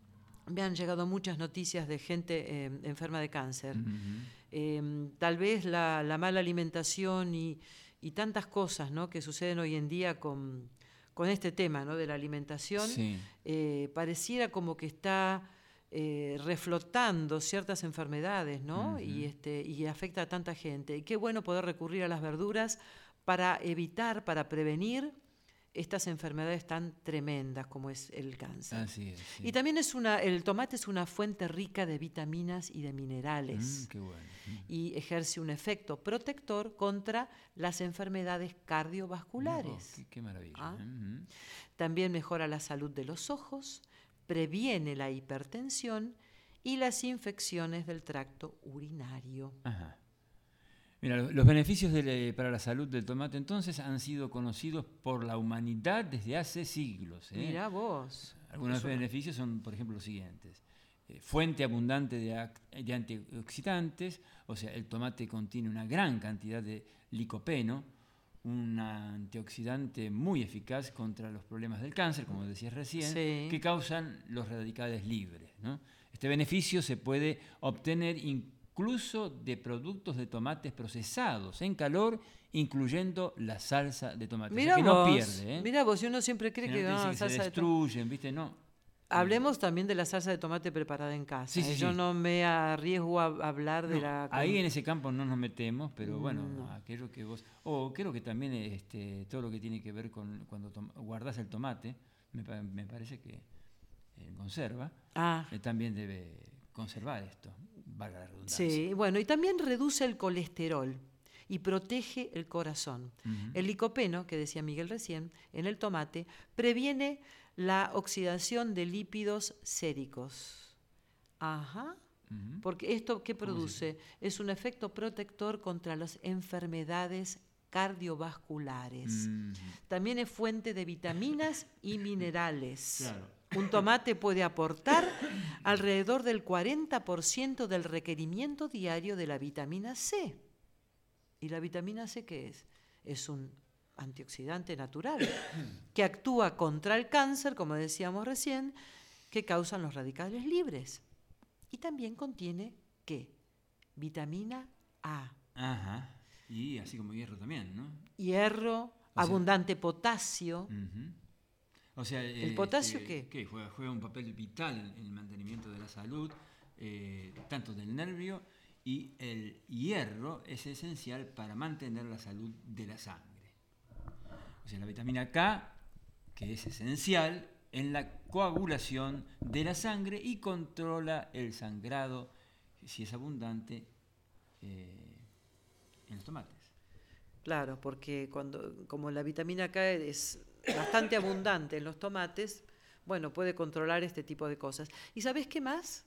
me han llegado muchas noticias de gente eh, enferma de cáncer. Uh-huh. Eh, tal vez la, la mala alimentación y, y tantas cosas, ¿no?, que suceden hoy en día con, con este tema, ¿no?, de la alimentación, sí. eh, pareciera como que está eh, reflotando ciertas enfermedades, ¿no? Uh-huh. y, este, y afecta a tanta gente. Y qué bueno poder recurrir a las verduras para evitar, para prevenir estas enfermedades tan tremendas como es el cáncer. Así es, sí. Y también es una, el tomate es una fuente rica de vitaminas y de minerales. Mm, qué bueno. Mm. Y ejerce un efecto protector contra las enfermedades cardiovasculares. Oh, qué, qué maravilla. ¿Ah? Mm-hmm. También mejora la salud de los ojos, previene la hipertensión y las infecciones del tracto urinario. Ajá. Mira, los beneficios de, para la salud del tomate entonces han sido conocidos por la humanidad desde hace siglos. ¿eh? Mirá vos. Algunos Eso. beneficios son, por ejemplo, los siguientes. eh, fuente abundante de, ac- de antioxidantes, o sea, el tomate contiene una gran cantidad de licopeno, un antioxidante muy eficaz contra los problemas del cáncer, como decías recién, Sí. que causan los radicales libres, ¿no? Este beneficio se puede obtener incluso de productos de tomates procesados en calor, incluyendo la salsa de tomate. Mirá o sea que no vos, pierde, ¿eh? mirá vos, y uno siempre cree que, Generalmente no, dice que salsa se de tomate. destruyen, ¿viste? No. Hablemos también de la salsa de tomate preparada en casa. Sí, sí, Eh, Yo sí. no me arriesgo a a hablar de No, la... ahí en ese campo no nos metemos, pero bueno, No. aquello que vos... O creo que también este, todo lo que tiene que ver con cuando tom- guardás el tomate, me, pa- me parece que en conserva, Ah. eh, también debe conservar esto, valga la redundancia. Sí, bueno, y también reduce el colesterol y protege el corazón. Ujú. El licopeno, que decía Miguel recién, en el tomate, previene la oxidación de lípidos séricos. Ajá. Ujú. Porque esto, ¿qué ¿Cómo es produce? Es un efecto protector contra las enfermedades cardiovasculares. Mm. También es fuente de vitaminas y minerales. Claro. Un tomate puede aportar alrededor del cuarenta por ciento del requerimiento diario de la vitamina C. ¿Y la vitamina C qué es? Es un antioxidante natural que actúa contra el cáncer, como decíamos recién, que causan los radicales libres. Y también contiene, ¿qué? Vitamina A, Ajá. Y así como hierro también, ¿no? hierro, O sea- abundante potasio. Ujú. O sea, ¿El potasio este, qué? Juega, juega un papel vital en el mantenimiento de la salud, eh, tanto del nervio, y el hierro es esencial para mantener la salud de la sangre. O sea, la vitamina K, que es esencial en la coagulación de la sangre y controla el sangrado, si es abundante, eh, en los tomates. Claro, porque cuando, como la vitamina K es bastante abundante en los tomates, bueno, puede controlar este tipo de cosas. ¿Y sabes qué más?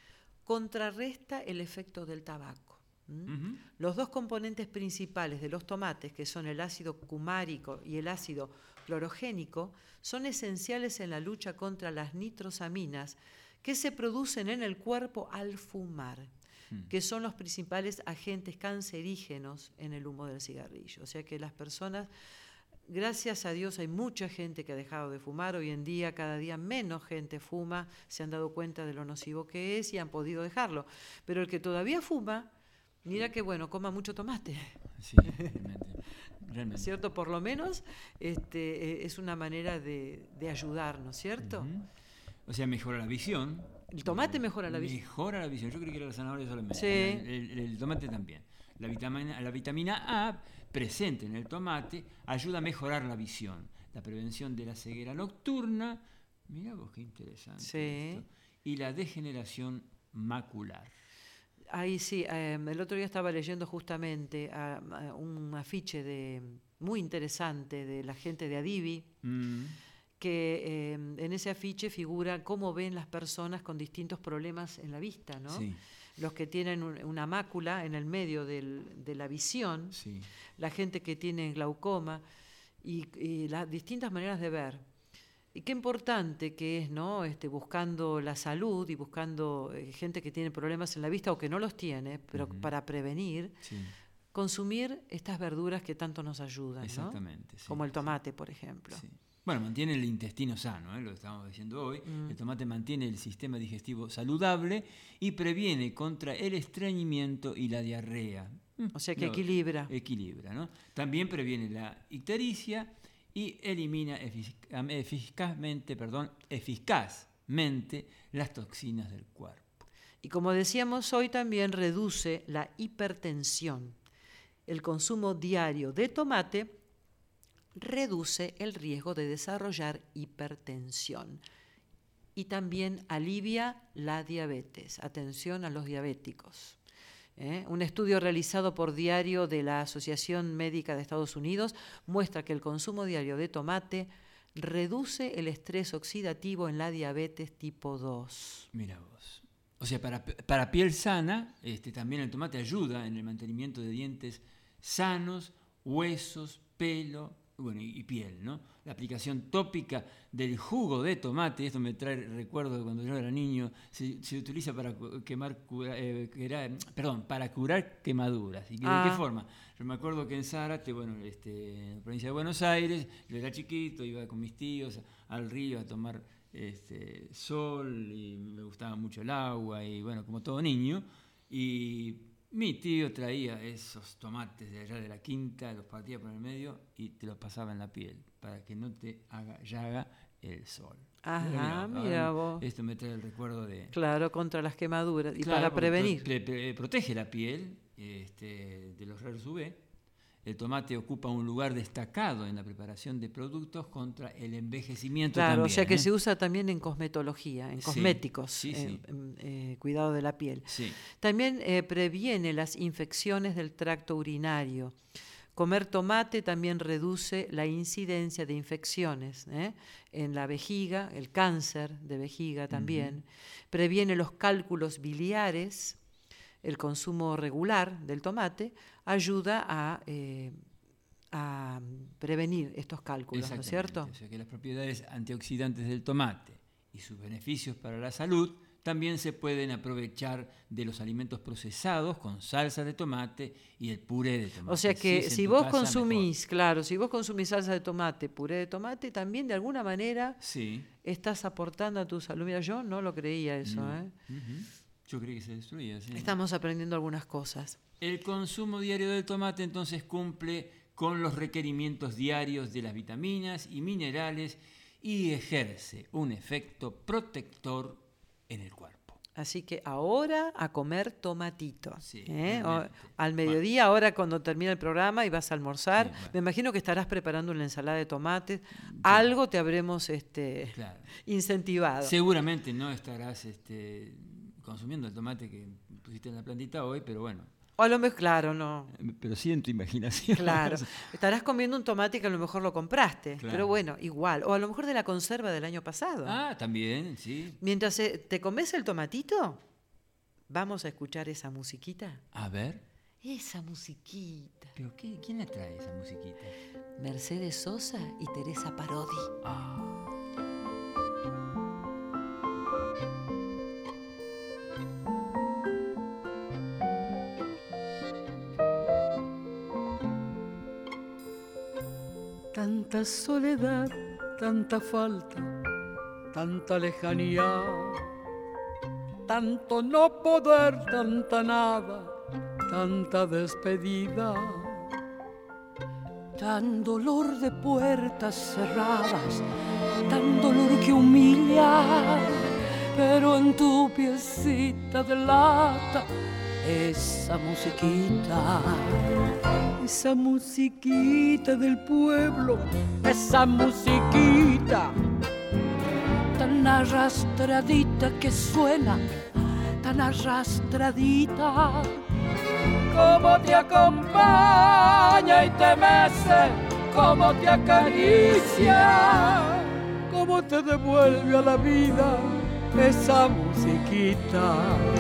Contrarresta el efecto del tabaco. ¿m? Ujú. Los dos componentes principales de los tomates, que son el ácido cumárico y el ácido clorogénico, son esenciales en la lucha contra las nitrosaminas que se producen en el cuerpo al fumar, Mm. que son los principales agentes cancerígenos en el humo del cigarrillo. O sea que las personas, gracias a Dios, hay mucha gente que ha dejado de fumar. Hoy en día, cada día menos gente fuma, se han dado cuenta de lo nocivo que es y han podido dejarlo. Pero el que todavía fuma, mira que bueno, coma mucho tomate. Sí, realmente. realmente. ¿Cierto? Por lo menos este, eh, es una manera de, de ayudarnos, ¿cierto? Ujú. O sea, mejora la visión. El tomate mejora la visión. Mejora la visión. Yo creo que era la zanahoria solamente. Sí. El, el- el tomate también. La vitamina, la vitamina A presente en el tomate ayuda a mejorar la visión. La prevención de la ceguera nocturna. Mira vos qué interesante. Sí. esto. Y la degeneración macular. Ahí sí, eh, el otro día estaba leyendo justamente a- a un afiche de, muy interesante de la gente de Adivi, Mm. que eh, en ese afiche figura cómo ven las personas con distintos problemas en la vista, ¿no? Sí. Los que tienen un- una mácula en el medio del- de la visión, Sí. la gente que tiene glaucoma y, y las distintas maneras de ver. Y qué importante que es, ¿no? Este, buscando la salud y buscando eh, gente que tiene problemas en la vista o que no los tiene, pero Ujú. para prevenir, Sí. consumir estas verduras que tanto nos ayudan, ¿no? Exactamente. sí, Como el sí. tomate, por ejemplo. Sí. Bueno, mantiene el intestino sano, ¿eh? Lo estábamos diciendo hoy. Mm. El tomate mantiene el sistema digestivo saludable y previene contra el estreñimiento y la diarrea. Mm, O sea que no, equilibra. Equilibra, ¿no? También previene la ictericia y elimina efic- eficazmente, perdón, eficazmente las toxinas del cuerpo. Y como decíamos hoy, también reduce la hipertensión. El consumo diario de tomate reduce el riesgo de desarrollar hipertensión y también alivia la diabetes. Atención a los diabéticos. ¿eh? Un estudio realizado por Diario de la Asociación Médica de Estados Unidos muestra que el consumo diario de tomate reduce el estrés oxidativo en la diabetes tipo dos. Mira vos. O sea, para, para piel sana, este, también el tomate ayuda en el mantenimiento de dientes sanos, huesos, pelo bueno, y, y piel, ¿no? La aplicación tópica del jugo de tomate, esto me trae recuerdo de cuando yo era niño, se, se utiliza para quemar, cura, eh, era, perdón, para curar quemaduras. ¿Y ah. de qué forma? Yo me acuerdo que en Zárate, bueno, este, en la provincia de Buenos Aires, yo era chiquito, iba con mis tíos al río a tomar este, sol y me gustaba mucho el agua y bueno, como todo niño. Y mi tío traía esos tomates de allá de la quinta, los partía por el medio y te los pasaba en la piel para que no te haga llaga el sol. Ajá, mira, mira vos. Esto me trae el recuerdo de... Claro, contra las quemaduras y claro, para prevenir. Pro, pre, protege la piel este, de los rayos U V. El tomate ocupa un lugar destacado en la preparación de productos contra el envejecimiento. Claro, también, o sea que ¿eh? se usa también en cosmetología, en sí, cosméticos, sí, eh, sí. Eh, cuidado de la piel. Sí. También eh, previene las infecciones del tracto urinario. Comer tomate también reduce la incidencia de infecciones ¿eh? en la vejiga, el cáncer de vejiga también. Uh-huh. Previene los cálculos biliares. El consumo regular del tomate ayuda a, eh, a prevenir estos cálculos, ¿no es cierto? O sea que las propiedades antioxidantes del tomate y sus beneficios para la salud también se pueden aprovechar de los alimentos procesados con salsa de tomate y el puré de tomate. O sea que si, si vos consumís, mejor. claro, si vos consumís salsa de tomate, puré de tomate, también de alguna manera sí. estás aportando a tu salud. Mira, yo no lo creía eso, no. ¿eh? Uh-huh. Yo creí que se destruía, sí. Estamos aprendiendo algunas cosas. El consumo diario del tomate entonces cumple con los requerimientos diarios de las vitaminas y minerales y ejerce un efecto protector en el cuerpo. Así que ahora a comer tomatito. Sí, ¿eh? o, al mediodía, bueno. ahora cuando termina el programa y vas a almorzar, sí, bueno. me imagino que estarás preparando una ensalada de tomates. Claro. Algo te habremos este, claro. incentivado. Seguramente no estarás... Este, consumiendo el tomate que pusiste en la plantita hoy, pero bueno. O a lo mejor, claro, no. Pero sí en tu imaginación. Claro. Estarás comiendo un tomate que a lo mejor lo compraste, claro. pero bueno, igual. O a lo mejor de la conserva del año pasado. Ah, también, sí. Mientras te comes el tomatito, vamos a escuchar esa musiquita. A ver. Esa musiquita. ¿Pero qué? ¿Quién le trae esa musiquita? Mercedes Sosa y Teresa Parodi. Ah. Tanta soledad, tanta falta, tanta lejanía, tanto no poder, tanta nada, tanta despedida, tan dolor de puertas cerradas, tan dolor que humilla, pero en tu piecita de lata, esa musiquita. Esa musiquita del pueblo, esa musiquita tan arrastradita que suena, tan arrastradita, como te acompaña y te mece, como te acaricia, como te devuelve a la vida esa musiquita.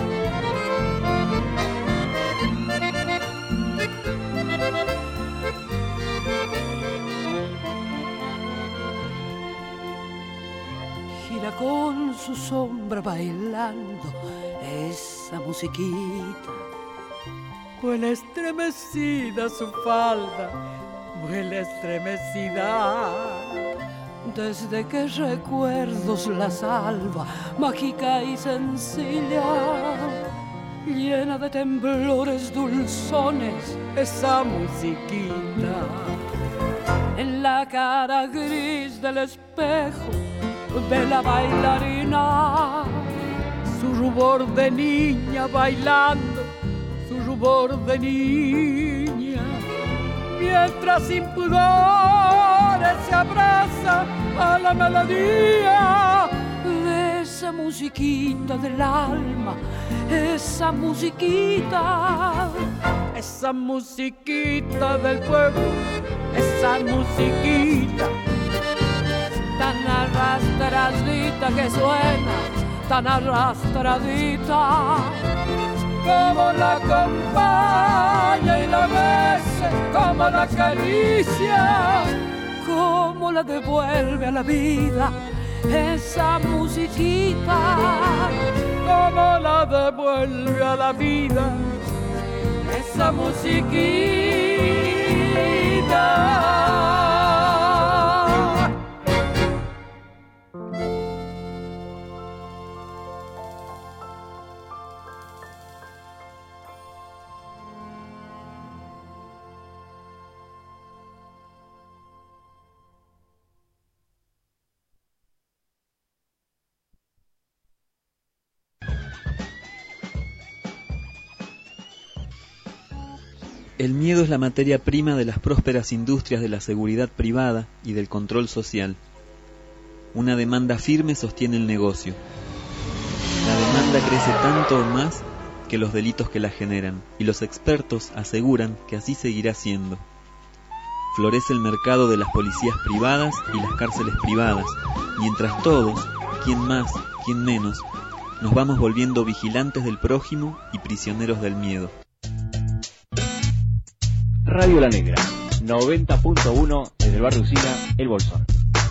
Gira con su sombra bailando esa musiquita. Vuela estremecida su falda, vuela estremecida. Desde que recuerdos la salva, mágica y sencilla, llena de temblores dulzones, esa musiquita. En la cara gris del espejo de la bailarina, su rubor de niña bailando, su rubor de niña, mientras sin pudores se abraza a la melodía de esa musiquita del alma, esa musiquita, esa musiquita del pueblo, esa musiquita tan arrastradita que suena, tan arrastradita, como la acompaña y la besa, como la acaricia, cómo la devuelve a la vida esa musiquita, cómo la devuelve a la vida esa musiquita. El miedo es la materia prima de las prósperas industrias de la seguridad privada y del control social. Una demanda firme sostiene el negocio. La demanda crece tanto o más que los delitos que la generan, y los expertos aseguran que así seguirá siendo. Florece el mercado de las policías privadas y las cárceles privadas, mientras todos, quien más, quien menos, nos vamos volviendo vigilantes del prójimo y prisioneros del miedo. Radio La Negra, noventa punto uno desde el barrio Usina, El Bolsón.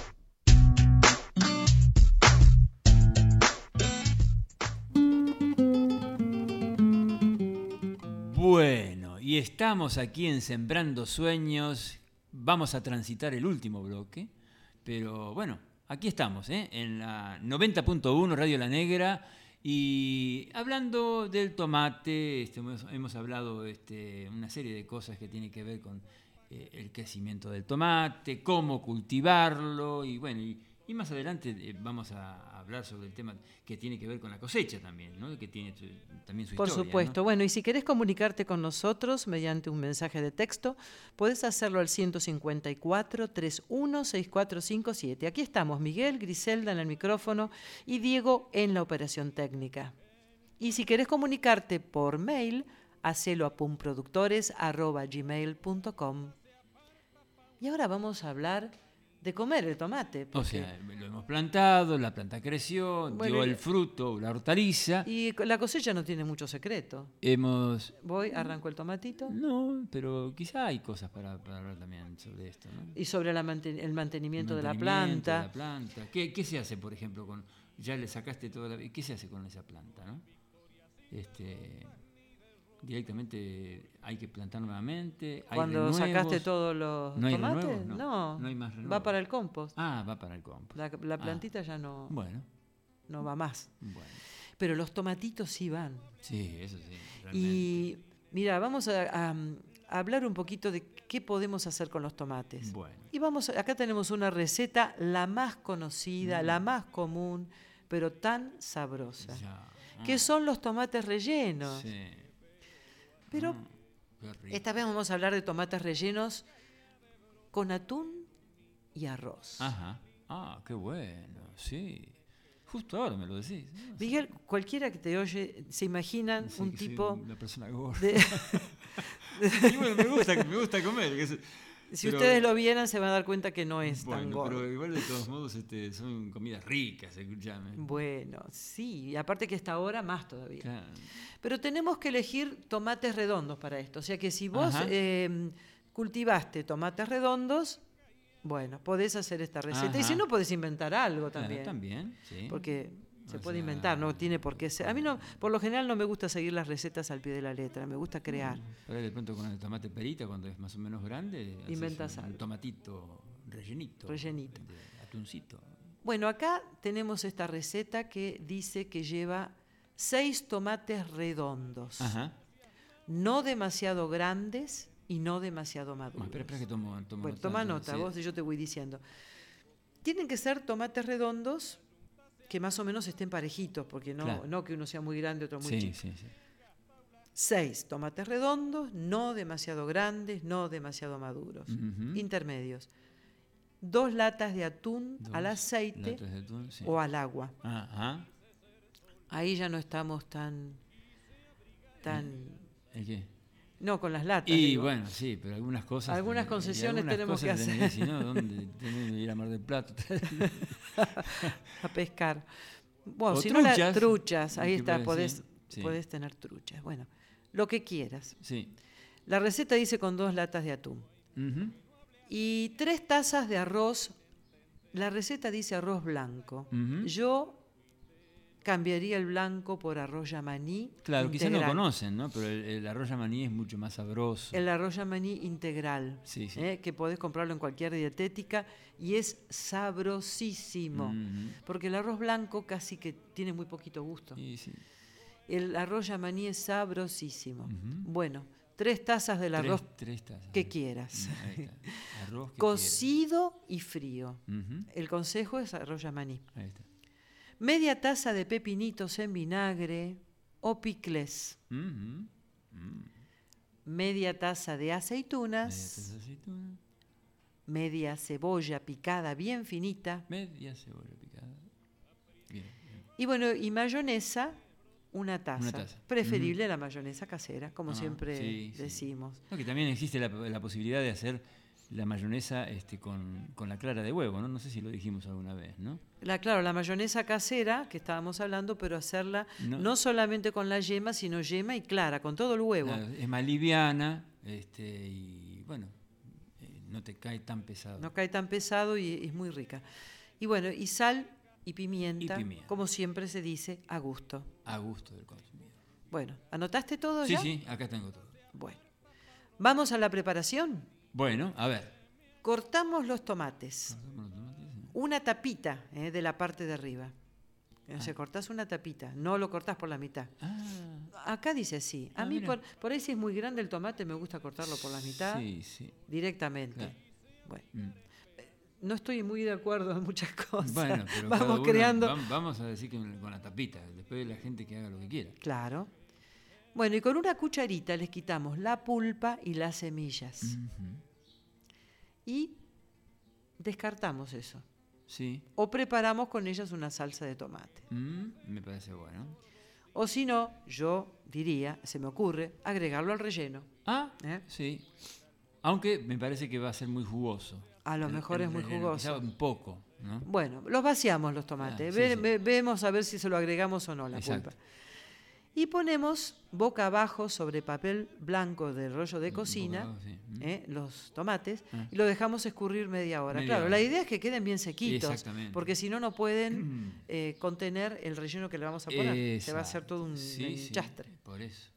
Bueno, y estamos aquí en Sembrando Sueños. Vamos a transitar el último bloque, pero bueno, aquí estamos, ¿eh? En la noventa punto uno Radio La Negra. Y hablando del tomate, este, hemos, hemos hablado este, una serie de cosas que tienen que ver con eh, el crecimiento del tomate, cómo cultivarlo, y bueno, y, y más adelante eh, vamos a hablar sobre el tema que tiene que ver con la cosecha también, ¿no? Que tiene tu, también su Por historia. Por supuesto. ¿no? Bueno, y si querés comunicarte con nosotros mediante un mensaje de texto, podés hacerlo al ciento cincuenta y cuatro, treinta y uno, sesenta y cuatro cincuenta y siete. Aquí estamos, Miguel, Griselda en el micrófono y Diego en la operación técnica. Y si querés comunicarte por mail, hacelo a punproductores arroba gmail punto com. Y ahora vamos a hablar de comer el tomate. O sea, lo hemos plantado, la planta creció, bueno, dio el fruto, la hortaliza. Y la cosecha no tiene mucho secreto. Hemos... Voy, arranco el tomatito. No, pero quizá hay cosas para, para hablar también sobre esto, ¿no? Y sobre la manten- el, mantenimiento el mantenimiento de la planta. De la planta. ¿Qué, ¿Qué se hace, por ejemplo, con... Ya le sacaste toda la... ¿Qué se hace con esa planta, no? Este... Directamente hay que plantar nuevamente. Hay Cuando renuevos. Sacaste todos los ¿No hay tomates, renuevos? No, no, no hay más renuevos. Va para el compost. Ah, va para el compost. La, la plantita ah. ya no, bueno. no va más. Bueno. Pero los tomatitos sí van. Sí, eso sí. Realmente. Y mira, vamos a, a, a hablar un poquito de qué podemos hacer con los tomates. Bueno. Y vamos, acá tenemos una receta, la más conocida, mm. la más común, pero tan sabrosa, ya. ah. que son los tomates rellenos. Sí. Pero mm, esta vez vamos a hablar de tomates rellenos con atún y arroz. Ajá. Ah, qué bueno, sí. Justo ahora me lo decís. ¿No? Miguel, cualquiera que te oye, se imaginan sí, un tipo... Una persona gorda. De... y bueno, me gusta, me gusta comer. Que es... Si pero, ustedes lo vieran, se van a dar cuenta que no es bueno, tan gordo. Pero igual, de todos modos, este, son comidas ricas, escuchame. Bueno, sí, y aparte que esta ahora más todavía. Claro. Pero tenemos que elegir tomates redondos para esto. O sea que si vos eh, cultivaste tomates redondos, bueno, podés hacer esta receta. Ajá. Y si no, podés inventar algo también. Claro, también, sí. Porque se o puede sea, inventar, no tiene por qué ser. A mí no, por lo general no me gusta seguir las recetas al pie de la letra, me gusta crear. Pero de pronto con el tomate perita, cuando es más o menos grande, inventas un, algo. Un tomatito rellenito. Rellenito. De atuncito. Bueno, acá tenemos esta receta que dice que lleva seis tomates redondos. Ajá. No demasiado grandes y no demasiado maduros. Ah, espera, espera que tomo, tomo bueno, nota. toma nota, sí. vos y yo te voy diciendo. Tienen que ser tomates redondos que más o menos estén parejitos, porque no, claro. no que uno sea muy grande, otro muy sí, chico. Sí, sí. Seis tomates redondos, no demasiado grandes, no demasiado maduros, uh-huh. intermedios. Dos latas de atún Dos al aceite de atún, sí. o al agua. Ajá. Ahí ya no estamos tan... tan ¿El qué? No, con las latas. Y digo. bueno, sí, pero algunas cosas... Algunas concesiones algunas tenemos cosas que hacer. tenés, si no, ¿dónde tenés que ir a Mar del Plata? A pescar. Bueno, o si truchas, no las truchas, ahí está, podés, sí. podés tener truchas. Bueno, lo que quieras. Sí. La receta dice con dos latas de atún. Uh-huh. Y tres tazas de arroz. La receta dice arroz blanco. Ujú. Yo cambiaría el blanco por arroz yamaní. Claro, quizás no integral. conocen, ¿no? Pero el, el arroz yamaní es mucho más sabroso. El arroz yamaní integral, Sí, sí. ¿eh? que podés comprarlo en cualquier dietética y es sabrosísimo. Ujú. Porque el arroz blanco casi que tiene muy poquito gusto. Sí, sí. El arroz yamaní es sabrosísimo. Ujú. Bueno, tres tazas del Tres- arroz tres tazas. que quieras. Mm, ahí está. Arroz que Cocido y frío. quieras. Ujú. El consejo es arroz yamaní. Ahí está. Media taza de pepinitos en vinagre o picles. Ujú. Mm. Media taza de aceitunas. Media taza de aceituna. Media cebolla picada bien finita. Media cebolla picada. Bien, bien. Y bueno, y mayonesa, una taza. Una taza. Preferible la mayonesa casera, como Ah, siempre sí, sí. decimos. No, que también existe la, la posibilidad de hacer la mayonesa este, con, con la clara de huevo, ¿no? No sé si lo dijimos alguna vez, ¿no? La, claro, la mayonesa casera, que estábamos hablando, pero hacerla No. no, solamente con la yema, sino yema y clara, con todo el huevo. Claro, es más liviana este, y bueno, eh, no te cae tan pesado. No cae tan pesado y es muy rica. Y bueno, y sal y pimienta, Y pimienta. como siempre se dice, a gusto. A gusto del consumidor. Bueno, ¿anotaste todo Sí, ya? sí, acá tengo todo. Bueno, ¿vamos a la preparación? Bueno, a ver. Cortamos los tomates. Cortamos los tomates, sí. Una tapita eh, de la parte de arriba. O sea, cortás una tapita, no lo cortás por la mitad. Ah, Acá dice así. A Ah, mí, mira. por, por ahí si es muy grande el tomate, me gusta cortarlo por la mitad sí, sí. directamente. Claro. Bueno, Mm. no estoy muy de acuerdo en muchas cosas. Bueno, pero cada Vamos uno- creando. vam- Vamos a decir que con la tapita, después la gente que haga lo que quiera. Claro. Bueno, y con una cucharita les quitamos la pulpa y las semillas. Ujú. Y descartamos eso. Sí. O preparamos con ellas una salsa de tomate. Mm, me parece bueno. O si no, yo diría, se me ocurre, agregarlo al relleno. Ah, ¿Eh? sí. Aunque me parece que va a ser muy jugoso. A lo El- mejor el es muy relleno, jugoso. quizá un poco, ¿no? Bueno, los vaciamos los tomates. Ah, sí, Ve- sí. ve- vemos a ver si se lo agregamos o no la Exacto. pulpa. Y ponemos boca abajo sobre papel blanco de rollo de Mm, cocina boca abajo, sí. Mm. ¿eh? los tomates Ah. y lo dejamos escurrir media hora. Media claro, hora. la idea es que queden bien sequitos, Exactamente. porque si no, no pueden eh, contener el relleno que le vamos a poner. Se va a hacer todo un Sí, sí, enchastre. por eso.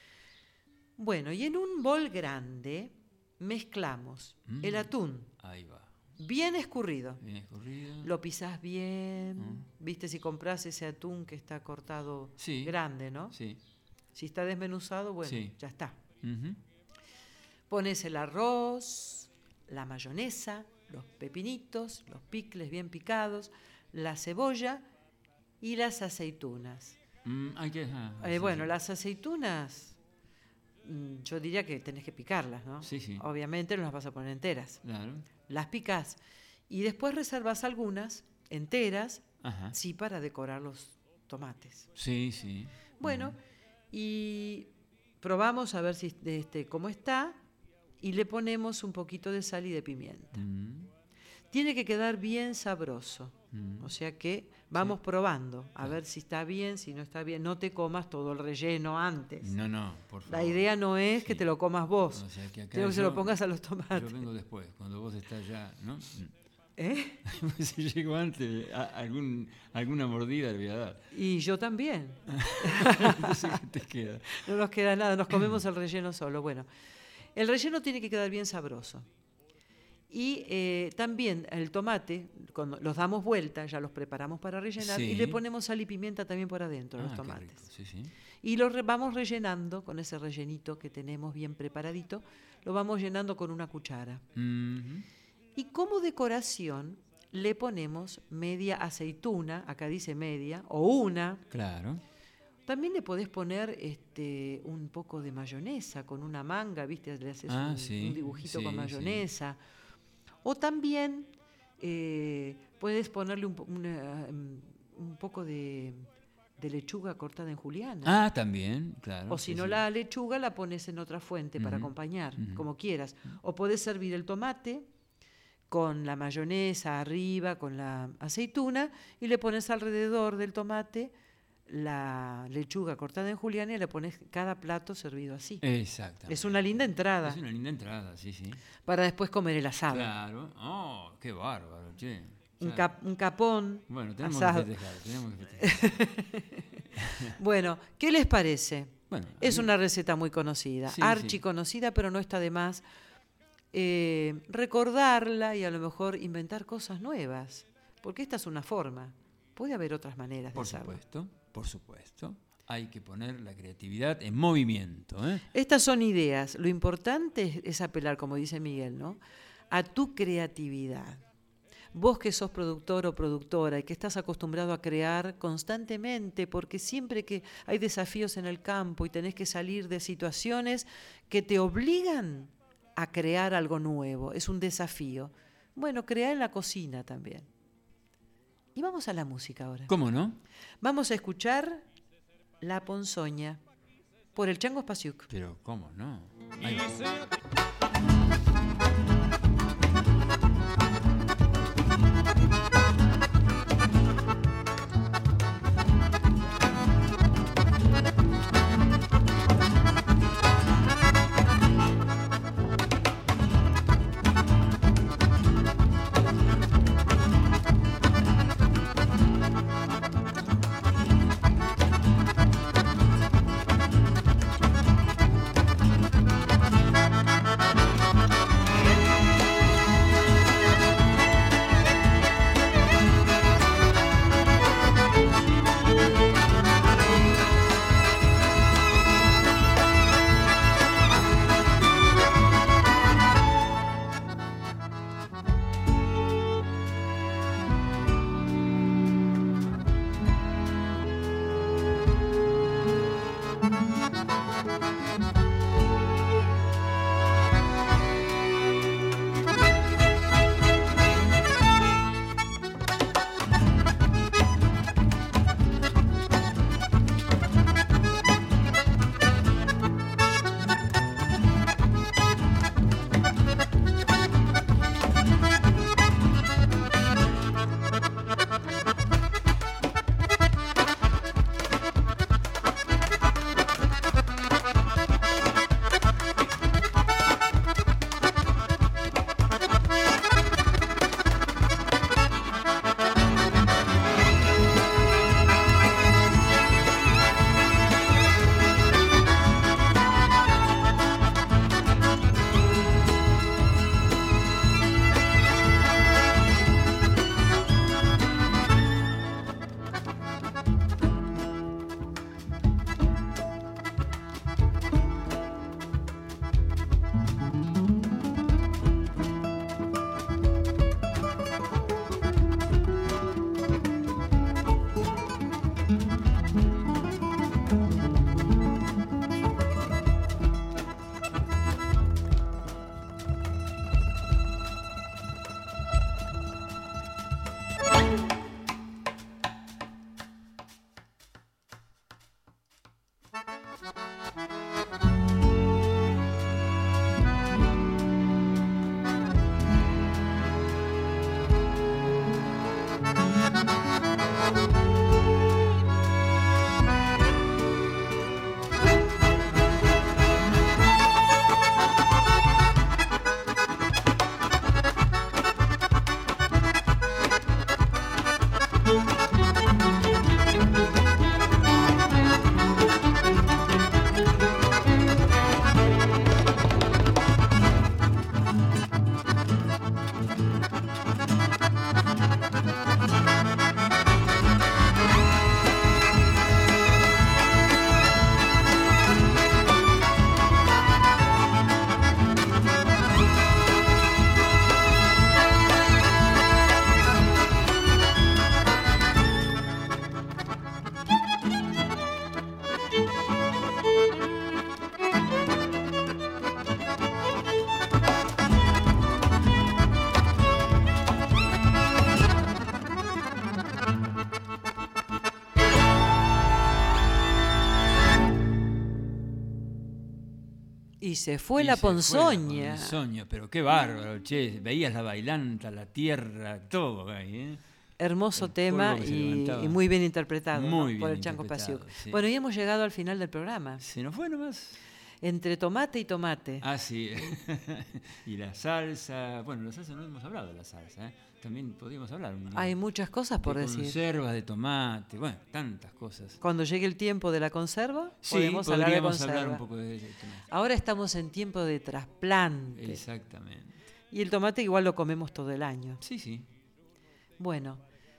Bueno, y en un bol grande mezclamos Mm. el atún Ahí va. bien escurrido. Bien escurrido. Lo pisás bien, Mm. viste, si compras ese atún que está cortado Sí. grande, ¿no? Sí. Si está desmenuzado, bueno, Sí. ya está. Ujú. Pones el arroz, la mayonesa, los pepinitos, los picles bien picados, la cebolla y las aceitunas. Mm, hay que, ah, Eh, sí, bueno, sí. las aceitunas, mm, yo diría que tenés que picarlas, ¿no? Sí, sí. Obviamente no las vas a poner enteras. Claro. Las picás y después reservas algunas enteras, Ajá. sí, para decorar los tomates. Sí, sí. Bueno, y probamos a ver si este, cómo está y le ponemos un poquito de sal y de pimienta. Mm, Tiene que quedar bien sabroso. mm. O sea que vamos probando a ver si está bien, si no está bien. No te comas todo el relleno antes. No, no, por favor. La idea no es que te lo comas vos, O sea, que acá quiero que se lo yo- pongas a los tomates. Yo vengo después, cuando vos estás ya, ¿no? ¿Eh? Si llego antes, a- algún, alguna mordida le voy a dar. Y yo también. Entonces, ¿qué te queda? No nos queda nada, nos comemos el relleno solo. Bueno, el relleno tiene que quedar bien sabroso. Y eh, también el tomate, cuando los damos vuelta, ya los preparamos para rellenar, Sí. y le ponemos sal y pimienta también por adentro a Ah, los qué tomates. rico, sí, sí. Y lo re- vamos rellenando con ese rellenito que tenemos bien preparadito, lo vamos llenando con una cuchara. Mhm. Y como decoración le ponemos media aceituna, acá dice media, o una. Claro. También le podés poner este, un poco de mayonesa con una manga, ¿viste? Le haces Ah, un, sí, un dibujito sí, con sí. mayonesa. O también eh, puedes ponerle un, po- una, um, un poco de, de lechuga cortada en juliana. Ah, también, claro. O si sí, no, sí. la lechuga la pones en otra fuente para Ujú, acompañar, ujú. como quieras. O podés servir el tomate con la mayonesa arriba, con la aceituna, y le pones alrededor del tomate la lechuga cortada en juliana y le pones cada plato servido así. Exactamente. Es una linda entrada. Es una linda entrada, sí, sí. Para después comer el asado. Claro. Oh, qué bárbaro, che. Un, cap, un capón. Bueno, tenemos asado. que festejar, tenemos que festejar. Bueno, ¿qué les parece? Bueno, es mí... una receta muy conocida, sí, archi sí. conocida, pero no está de más eh, recordarla y a lo mejor inventar cosas nuevas, porque esta es una forma. Puede haber otras maneras por de hacerlo. Por supuesto, por supuesto. Hay que poner la creatividad en movimiento, ¿eh? Estas son ideas. Lo importante es, es apelar, como dice Miguel, ¿no?, a tu creatividad. Vos que sos productor o productora y que estás acostumbrado a crear constantemente, porque siempre que hay desafíos en el campo y tenés que salir de situaciones que te obligan a crear algo nuevo, es un desafío. Bueno, crea en la cocina también. Y vamos a la música ahora. ¿Cómo no? Vamos a escuchar La Ponzoña por el Chango Spasiuk. Pero ¿cómo no? Ahí va. Y se fue Y la se fue ponzoña. la ponzoña, pero qué bárbaro, che. Veías la bailanta, la tierra, todo ahí, ¿eh? Hermoso el tema polvo que se y, levantaba. y muy bien interpretado, Muy ¿no? bien por el Chango interpretado, Pasiuk. sí. Bueno, y hemos llegado al final del programa. Se nos fue nomás. Entre tomate y tomate. Ah, sí. Y la salsa. Bueno, la salsa no hemos hablado de la salsa, ¿eh? También podríamos hablar. Un, Hay muchas cosas por de decir. Conservas de tomate, bueno, tantas cosas. Cuando llegue el tiempo de la conserva, Sí, podemos hablar de podríamos conserva. hablar un poco de, de tomate. Ahora estamos en tiempo de trasplante. Exactamente. Y el tomate igual lo comemos todo el año. Sí, sí. Bueno,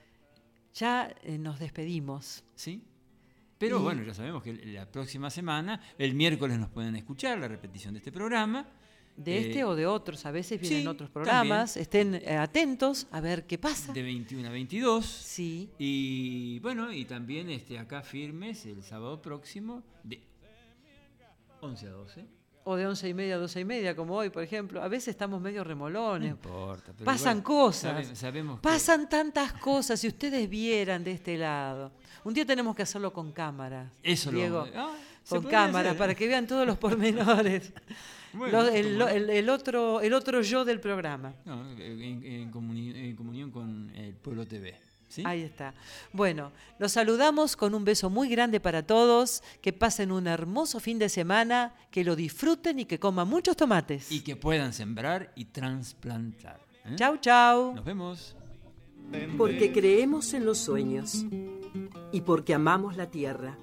ya eh, nos despedimos. Sí. Pero Y- bueno, ya sabemos que la próxima semana, el miércoles nos pueden escuchar la repetición de este programa. De este Eh, o de otros, a veces vienen sí, otros programas. Estén eh, atentos a ver qué pasa. De veintiuno a veintidós. Sí. Y bueno, y también este, acá firmes el sábado próximo de once a doce. O de once y media a doce y media, como hoy, por ejemplo. A veces estamos medio remolones. No importa. Pero Pasan igual cosas. sabe- sabemos que- Pasan tantas cosas. Si ustedes vieran de este lado. Un día tenemos que hacerlo con cámaras. Eso lo Diego. vamos a- ah, se con podría cámaras, hacer. para que vean todos los pormenores. Bueno, Lo- el, como- el- el otro, el otro yo del programa. No, en, en comuni- en comunión con el Pueblo T V. ¿sí? Ahí está. Bueno, los saludamos con un beso muy grande para todos. Que pasen un hermoso fin de semana, que lo disfruten y que coman muchos tomates. Y que puedan sembrar y trasplantar. ¿eh? Chau, chau. Nos vemos. Porque creemos en los sueños y porque amamos la tierra.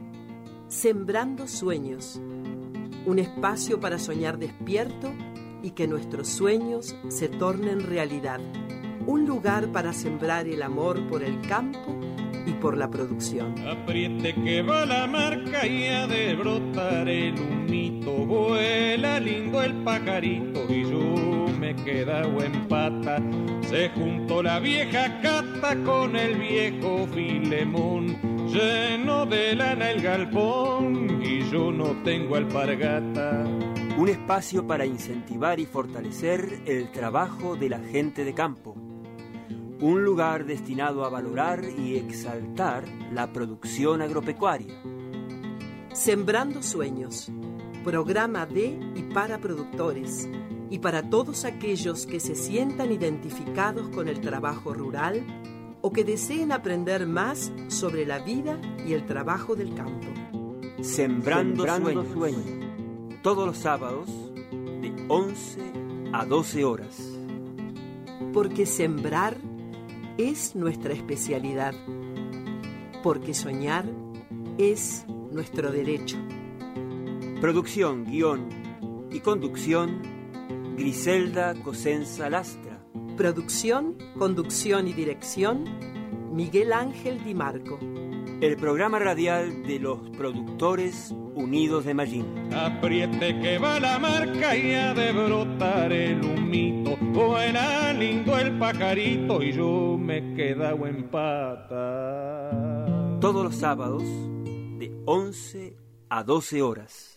Sembrando sueños. Un espacio para soñar despierto y que nuestros sueños se tornen realidad. Un lugar para sembrar el amor por el campo y por la producción. Apriete que va la marca y ha de brotar el humito. Vuela lindo el pajarito y yo me quedado en pata. Se juntó la vieja Cata con el viejo Filemón. Lleno de lana el galpón y yo no tengo alpargata. Un espacio para incentivar y fortalecer el trabajo de la gente de campo. Un lugar destinado a valorar y exaltar la producción agropecuaria. Sembrando sueños. Programa de y para productores y para todos aquellos que se sientan identificados con el trabajo rural o que deseen aprender más sobre la vida y el trabajo del campo. Sembrando, Sembrando sueños. sueños. Todos los sábados de once a doce horas. Porque sembrar es nuestra especialidad. Porque soñar es nuestro derecho. Producción, guión y conducción, Griselda Cosenza Lastra. Producción, conducción y dirección, Miguel Ángel Di Marco. El programa radial de los productores unidos de Mallín. Apriete que va la marca y ha de brotar el humito. Vuela lindo el pajarito y yo me quedado en pata. Todos los sábados de once a doce horas.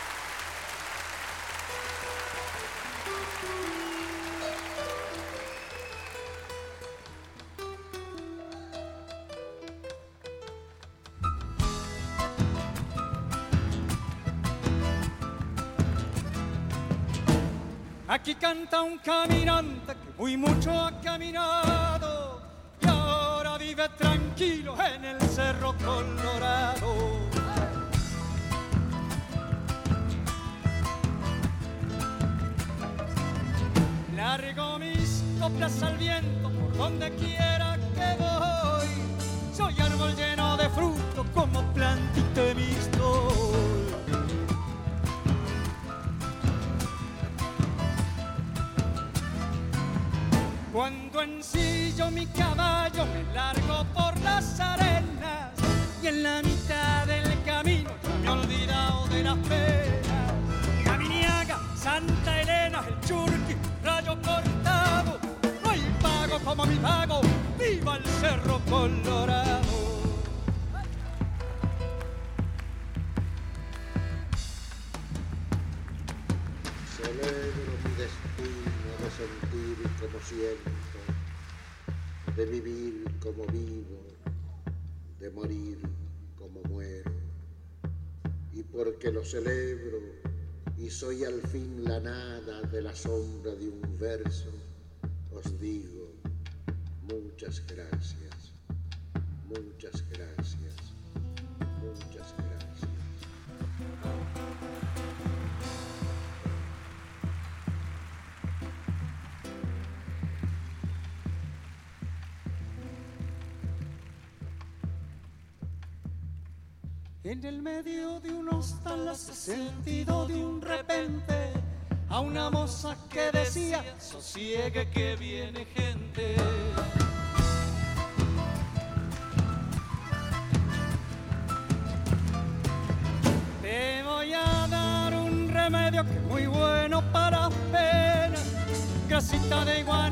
Aquí canta un caminante que muy mucho ha caminado y ahora vive tranquilo en el Cerro Colorado. Largo mis coplas al viento por donde quiera que voy. Soy árbol lleno de fruto como plantita de mistol. Cuando ensillo mi caballo me largo por las arenas y en la mitad del camino yo me he olvidado de las penas. Caminiaga, Santa Elena, el Churqui, Rayo Cortado, no hay pago como mi pago, viva el Cerro Colorado. Celebro mi destino de sentir como siento, de vivir como vivo, de morir como muero. Y porque lo celebro y soy al fin la nada de la sombra de un verso, os digo, Muchas gracias, muchas gracias, muchas gracias. En el medio de un hostal hace sentido de un repente a una moza que decía: sosiegue que viene gente. Te voy a dar un remedio que es muy bueno para las penas, grasita de igual